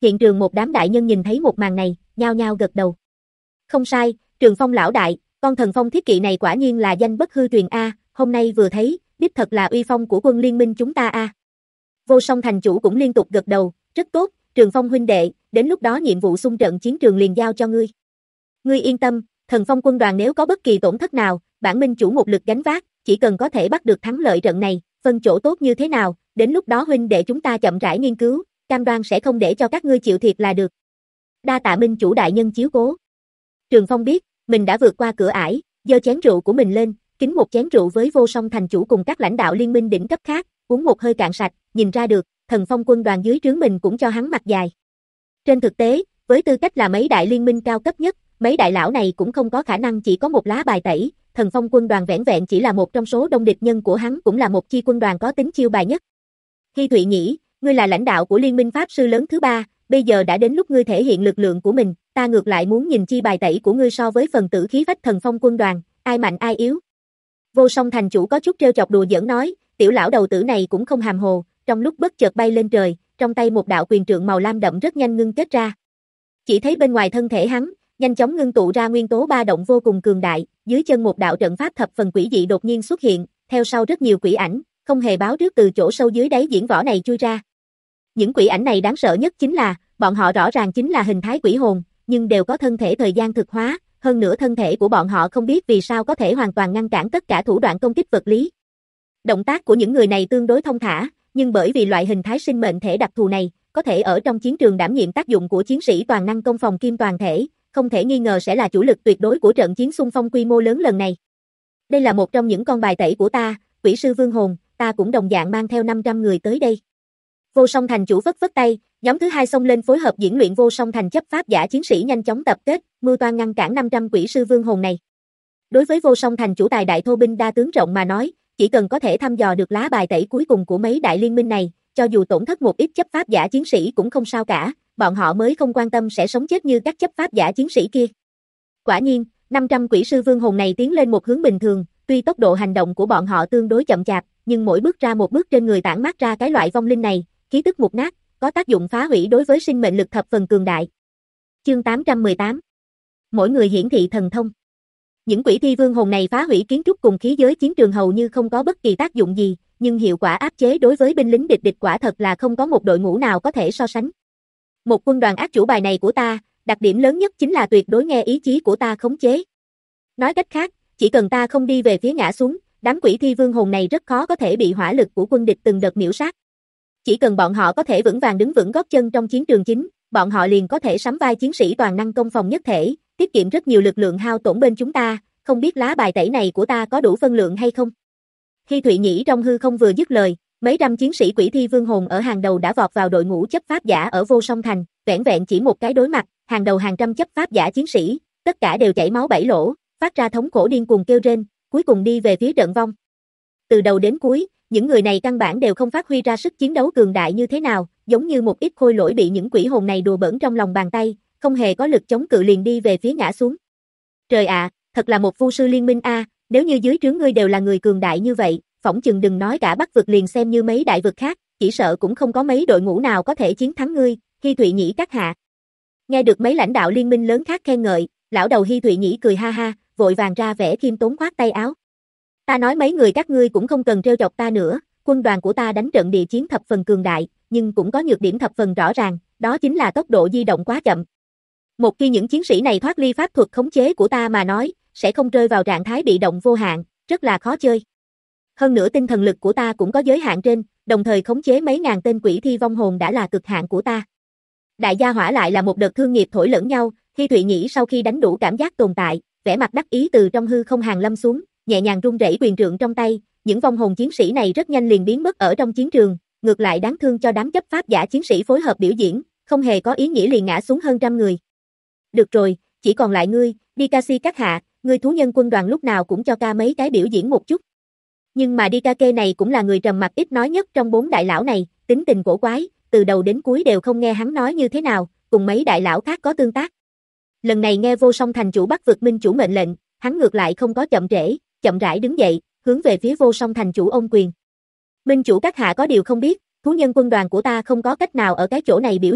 A: Hiện trường một đám đại nhân nhìn thấy một màn này, nhao nhao gật đầu. Không sai, Trường Phong lão đại, con thần phong thiết kỵ này quả nhiên là danh bất hư truyền a, hôm nay vừa thấy, đích thật là uy phong của quân liên minh chúng ta a. Vô Song thành chủ cũng liên tục gật đầu, rất tốt, Trường Phong huynh đệ, đến lúc đó nhiệm vụ xung trận chiến trường liền giao cho ngươi. Ngươi yên tâm, thần phong quân đoàn nếu có bất kỳ tổn thất nào, bản minh chủ một lực gánh vác, chỉ cần có thể bắt được thắng lợi trận này, phân chỗ tốt như thế nào, đến lúc đó huynh đệ chúng ta chậm rãi nghiên cứu, cam đoan sẽ không để cho các ngươi chịu thiệt là được. Đa tạ minh chủ đại nhân chiếu cố. Trường Phong biết, mình đã vượt qua cửa ải, giơ chén rượu của mình lên, kính một chén rượu với Vô Song thành chủ cùng các lãnh đạo liên minh đỉnh cấp khác, uống một hơi cạn sạch, nhìn ra được, thần phong quân đoàn dưới trướng mình cũng cho hắn mặt dài. Trên thực tế, với tư cách là mấy đại liên minh cao cấp nhất, mấy đại lão này cũng không có khả năng chỉ có một lá bài tẩy, thần phong quân đoàn vẻn vẹn chỉ là một trong số đông địch nhân của hắn, cũng là một chi quân đoàn có tính chiêu bài nhất. Hy Thụy Nhĩ, ngươi là lãnh đạo của liên minh pháp sư lớn thứ ba, bây giờ đã đến lúc ngươi thể hiện lực lượng của mình, ta ngược lại muốn nhìn chi bài tẩy của ngươi so với phần tử khí phách thần phong quân đoàn, ai mạnh ai yếu. Vô Song thành chủ có chút trêu chọc đùa giỡn nói, tiểu lão đầu tử này cũng không hàm hồ, trong lúc bất chợt bay lên trời, trong tay một đạo quyền trượng màu lam đậm rất nhanh ngưng kết ra. Chỉ thấy bên ngoài thân thể hắn, nhanh chóng ngưng tụ ra nguyên tố ba động vô cùng cường đại, dưới chân một đạo trận pháp thập phần quỷ dị đột nhiên xuất hiện, theo sau rất nhiều quỷ ảnh, không hề báo trước từ chỗ sâu dưới đáy diễn võ này chui ra. Những quỷ ảnh này đáng sợ nhất chính là, bọn họ rõ ràng chính là hình thái quỷ hồn, nhưng đều có thân thể thời gian thực hóa, hơn nữa thân thể của bọn họ không biết vì sao có thể hoàn toàn ngăn cản tất cả thủ đoạn công kích vật lý. Động tác của những người này tương đối thông thả, nhưng bởi vì loại hình thái sinh mệnh thể đặc thù này, có thể ở trong chiến trường đảm nhiệm tác dụng của chiến sĩ toàn năng công phòng kim toàn thể, không thể nghi ngờ sẽ là chủ lực tuyệt đối của trận chiến xung phong quy mô lớn lần này. Đây là một trong những con bài tẩy của ta, quỷ sư vương hồn, ta cũng đồng dạng mang theo năm trăm người tới đây. Vô Song thành chủ vất vất tay, nhóm thứ hai xông lên phối hợp diễn luyện Vô Song thành chấp pháp giả chiến sĩ nhanh chóng tập kết, mưu toan ngăn cản năm trăm quỷ sư vương hồn này. Đối với Vô Song thành chủ tài đại thô binh đa tướng rộng mà nói, chỉ cần có thể thăm dò được lá bài tẩy cuối cùng của mấy đại liên minh này, cho dù tổn thất một ít chấp pháp giả chiến sĩ cũng không sao cả, bọn họ mới không quan tâm sẽ sống chết như các chấp pháp giả chiến sĩ kia. Quả nhiên, năm trăm quỷ sư vương hồn này tiến lên một hướng bình thường, tuy tốc độ hành động của bọn họ tương đối chậm chạp, nhưng mỗi bước ra một bước trên người tản mát ra cái loại vong linh này, khí tức mục nát, có tác dụng phá hủy đối với sinh mệnh lực thập phần cường đại. Chương tám trăm mười tám. Mỗi người hiển thị thần thông. Những quỷ thi vương hồn này phá hủy kiến trúc cùng khí giới chiến trường hầu như không có bất kỳ tác dụng gì, nhưng hiệu quả áp chế đối với binh lính địch địch quả thật là không có một đội ngũ nào có thể so sánh. Một quân đoàn ác chủ bài này của ta, đặc điểm lớn nhất chính là tuyệt đối nghe ý chí của ta khống chế. Nói cách khác, chỉ cần ta không đi về phía ngã xuống, đám quỷ thi vương hồn này rất khó có thể bị hỏa lực của quân địch từng đợt miểu sát. Chỉ cần bọn họ có thể vững vàng đứng vững gót chân trong chiến trường chính, bọn họ liền có thể sắm vai chiến sĩ toàn năng công phòng nhất thể, tiết kiệm rất nhiều lực lượng hao tổn bên chúng ta, không biết lá bài tẩy này của ta có đủ phân lượng hay không. Khi Thụy Nhĩ trong hư không vừa dứt lời, mấy trăm chiến sĩ quỷ thi vương hồn ở hàng đầu đã vọt vào đội ngũ chấp pháp giả ở Vô Song thành, vẻn vẹn chỉ một cái đối mặt, hàng đầu hàng trăm chấp pháp giả chiến sĩ, tất cả đều chảy máu bảy lỗ, phát ra thống khổ điên cuồng kêu rên, cuối cùng đi về phía trận vong. Từ đầu đến cuối, những người này căn bản đều không phát huy ra sức chiến đấu cường đại như thế nào, giống như một ít khôi lỗi bị những quỷ hồn này đùa bỡn trong lòng bàn tay, không hề có lực chống cự liền đi về phía ngã xuống. Trời ạ, à, thật là một vu sư liên minh a, à, nếu như dưới trướng ngươi đều là người cường đại như vậy, phỏng chừng đừng nói cả Bắc vực liền xem như mấy đại vực khác, chỉ sợ cũng không có mấy đội ngũ nào có thể chiến thắng ngươi, Hy Thụy Nhĩ các hạ. Nghe được mấy lãnh đạo liên minh lớn khác khen ngợi, lão đầu Hy Thụy Nhĩ cười ha ha, vội vàng ra vẻ khiêm tốn khoát tay áo. Ta nói mấy người các ngươi cũng không cần trêu chọc ta nữa, quân đoàn của ta đánh trận địa chiến thập phần cường đại, nhưng cũng có nhược điểm thập phần rõ ràng, đó chính là tốc độ di động quá chậm. Một khi những chiến sĩ này thoát ly pháp thuật khống chế của ta mà nói, sẽ không rơi vào trạng thái bị động vô hạn, rất là khó chơi. Hơn nữa tinh thần lực của ta cũng có giới hạn trên, đồng thời khống chế mấy ngàn tên quỷ thi vong hồn đã là cực hạn của ta. Đại gia hỏa lại là một đợt thương nghiệp thổi lẫn nhau, khi Thụy Nhĩ sau khi đánh đủ cảm giác tồn tại, vẻ mặt đắc ý từ trong hư không hàng lâm xuống, nhẹ nhàng rung rẩy quyền trượng trong tay, những vong hồn chiến sĩ này rất nhanh liền biến mất ở trong chiến trường, ngược lại đáng thương cho đám chấp pháp giả chiến sĩ phối hợp biểu diễn, không hề có ý nghĩa liền ngã xuống hơn trăm người. Được rồi, chỉ còn lại ngươi, Dikasi các hạ, ngươi thú nhân quân đoàn lúc nào cũng cho ca mấy cái biểu diễn một chút. Nhưng mà Dikake này cũng là người trầm mặc ít nói nhất trong bốn đại lão này, tính tình cổ quái, từ đầu đến cuối đều không nghe hắn nói như thế nào, cùng mấy đại lão khác có tương tác. Lần này nghe Vô Song thành chủ Bắc vực minh chủ mệnh lệnh, hắn ngược lại không có chậm trễ, chậm rãi đứng dậy, hướng về phía Vô Song thành chủ ôm quyền. Minh chủ các hạ có điều không biết, thú nhân quân đoàn của ta không có cách nào ở cái chỗ này biểu hiện,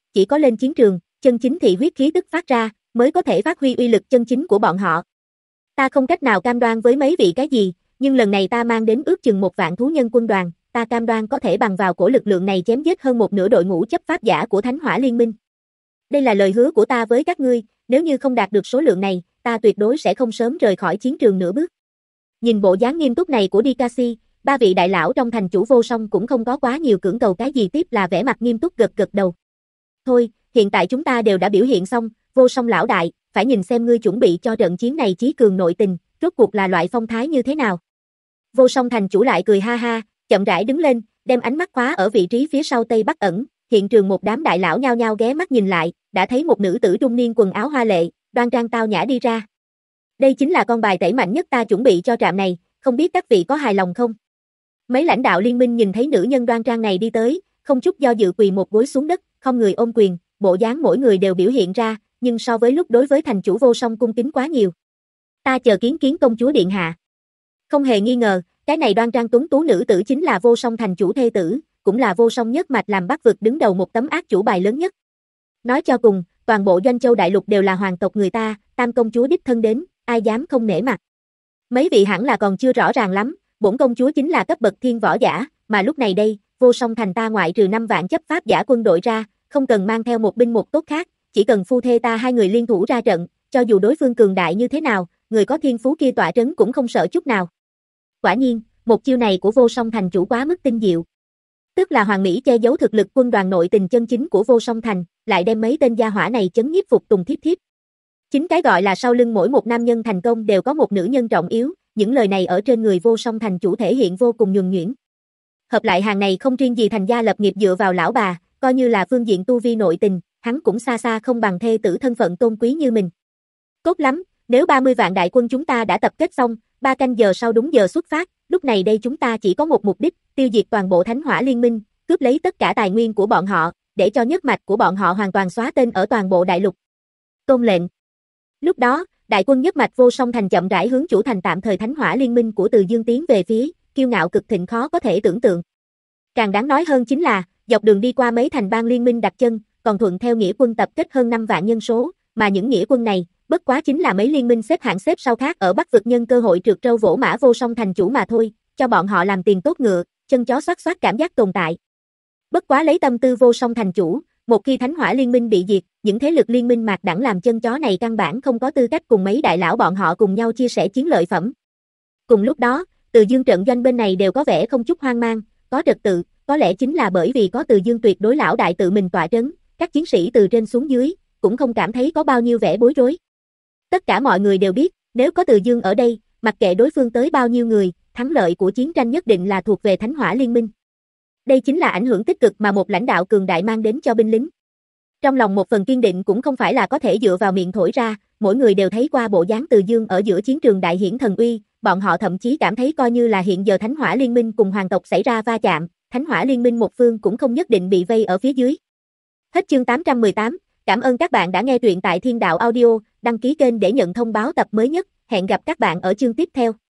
A: chỉ có lên chiến trường, chân chính thị huyết khí tức phát ra, mới có thể phát huy uy lực chân chính của bọn họ. Ta không cách nào cam đoan với mấy vị cái gì, nhưng lần này ta mang đến ước chừng một vạn thú nhân quân đoàn, ta cam đoan có thể bằng vào cổ lực lượng này chém giết hơn một nửa đội ngũ chấp pháp giả của Thánh Hỏa Liên Minh. Đây là lời hứa của ta với các ngươi, nếu như không đạt được số lượng này, ta tuyệt đối sẽ không sớm rời khỏi chiến trường nửa bước. Nhìn bộ dáng nghiêm túc này của Dikasi, ba vị đại lão trong thành chủ Vô Song cũng không có quá nhiều cưỡng cầu cái gì, tiếp là vẻ mặt nghiêm túc gật gật đầu. Thôi, hiện tại chúng ta đều đã biểu hiện xong, Vô Song lão đại, phải nhìn xem ngươi chuẩn bị cho trận chiến này chí cường nội tình, rốt cuộc là loại phong thái như thế nào. Vô Song thành chủ lại cười ha ha, chậm rãi đứng lên, đem ánh mắt khóa ở vị trí phía sau Tây Bắc ẩn, hiện trường một đám đại lão nhao nhao ghé mắt nhìn lại, đã thấy một nữ tử trung niên quần áo hoa lệ, đoan trang tao nhã đi ra. Đây chính là con bài tẩy mạnh nhất ta chuẩn bị cho trạm này, không biết các vị có hài lòng không? Mấy lãnh đạo liên minh nhìn thấy nữ nhân đoan trang này đi tới, không chút do dự quỳ một gối xuống đất, không người ôm quyền, bộ dáng mỗi người đều biểu hiện ra, nhưng so với lúc đối với thành chủ Vô Song cung kính quá nhiều. Ta chờ kiến kiến công chúa điện hạ. Không hề nghi ngờ, cái này đoan trang tuấn tú nữ tử chính là Vô Song thành chủ thê tử, cũng là Vô Song nhất mạch làm Bắc vực đứng đầu một tấm ác chủ bài lớn nhất. Nói cho cùng, toàn bộ Doanh Châu đại lục đều là hoàng tộc người ta, tam công chúa đích thân đến, ai dám không nể mặt. Mấy vị hẳn là còn chưa rõ ràng lắm, bổn công chúa chính là cấp bậc thiên võ giả, mà lúc này đây, Vô Song thành ta ngoại trừ năm vạn chấp pháp giả quân đội ra, không cần mang theo một binh một tốt khác, chỉ cần phu thê ta hai người liên thủ ra trận, cho dù đối phương cường đại như thế nào, người có thiên phú kia tọa trấn cũng không sợ chút nào. Quả nhiên, một chiêu này của Vô Song thành chủ quá mức tinh diệu. Tức là Hoàng Mỹ che giấu thực lực quân đoàn nội tình chân chính của Vô Song thành, lại đem mấy tên gia hỏa này chấn nhiếp phục tùng thiếp thiếp. Chính cái gọi là sau lưng mỗi một nam nhân thành công đều có một nữ nhân trọng yếu, những lời này ở trên người Vô Song thành chủ thể hiện vô cùng nhuần nhuyễn. Hợp lại hàng này không riêng gì thành gia lập nghiệp dựa vào lão bà, coi như là phương diện tu vi nội tình, hắn cũng xa xa không bằng thê tử thân phận tôn quý như mình. Tốt lắm, nếu ba mươi vạn đại quân chúng ta đã tập kết xong, ba canh giờ sau đúng giờ xuất phát, lúc này đây chúng ta chỉ có một mục đích, tiêu diệt toàn bộ Thánh Hỏa Liên Minh, cướp lấy tất cả tài nguyên của bọn họ, để cho nhất mạch của bọn họ hoàn toàn xóa tên ở toàn bộ đại lục. Tôn lệnh. Lúc đó, đại quân nhất mạch Vô Song thành chậm rãi hướng chủ thành tạm thời Thánh Hỏa Liên Minh của Từ Dương tiến về phía, kiêu ngạo cực thịnh khó có thể tưởng tượng. Càng đáng nói hơn chính là, dọc đường đi qua mấy thành bang liên minh đặt chân, còn thuận theo nghĩa quân tập kết hơn năm vạn nhân số, mà những nghĩa quân này, bất quá chính là mấy liên minh xếp hạng xếp sau khác ở Bắc vực nhân cơ hội trượt trâu vỗ mã Vô Song thành chủ mà thôi, cho bọn họ làm tiền tốt ngựa, chân chó xoát xoát cảm giác tồn tại. Bất quá lấy tâm tư Vô Song thành chủ, một khi Thánh Hỏa Liên Minh bị diệt, những thế lực liên minh mạc đẳng làm chân chó này căn bản không có tư cách cùng mấy đại lão bọn họ cùng nhau chia sẻ chiến lợi phẩm. Cùng lúc đó, Từ Dương trận doanh bên này đều có vẻ không chút hoang mang, có trật tự, có lẽ chính là bởi vì có Từ Dương tuyệt đối lão đại tự mình tọa trấn, các chiến sĩ từ trên xuống dưới, cũng không cảm thấy có bao nhiêu vẻ bối rối. Tất cả mọi người đều biết, nếu có Từ Dương ở đây, mặc kệ đối phương tới bao nhiêu người, thắng lợi của chiến tranh nhất định là thuộc về Thánh Hỏa Liên Minh. Đây chính là ảnh hưởng tích cực mà một lãnh đạo cường đại mang đến cho binh lính. Trong lòng một phần kiên định cũng không phải là có thể dựa vào miệng thổi ra, mỗi người đều thấy qua bộ dáng Từ Dương ở giữa chiến trường đại hiển thần uy, bọn họ thậm chí cảm thấy coi như là hiện giờ Thánh Hỏa Liên Minh cùng hoàng tộc xảy ra va chạm, Thánh Hỏa Liên Minh một phương cũng không nhất định bị vây ở phía dưới. Hết chương tám trăm mười tám, cảm ơn các bạn đã nghe truyện tại Thiên Đạo Audio, đăng ký kênh để nhận thông báo tập mới nhất, hẹn gặp các bạn ở chương tiếp theo.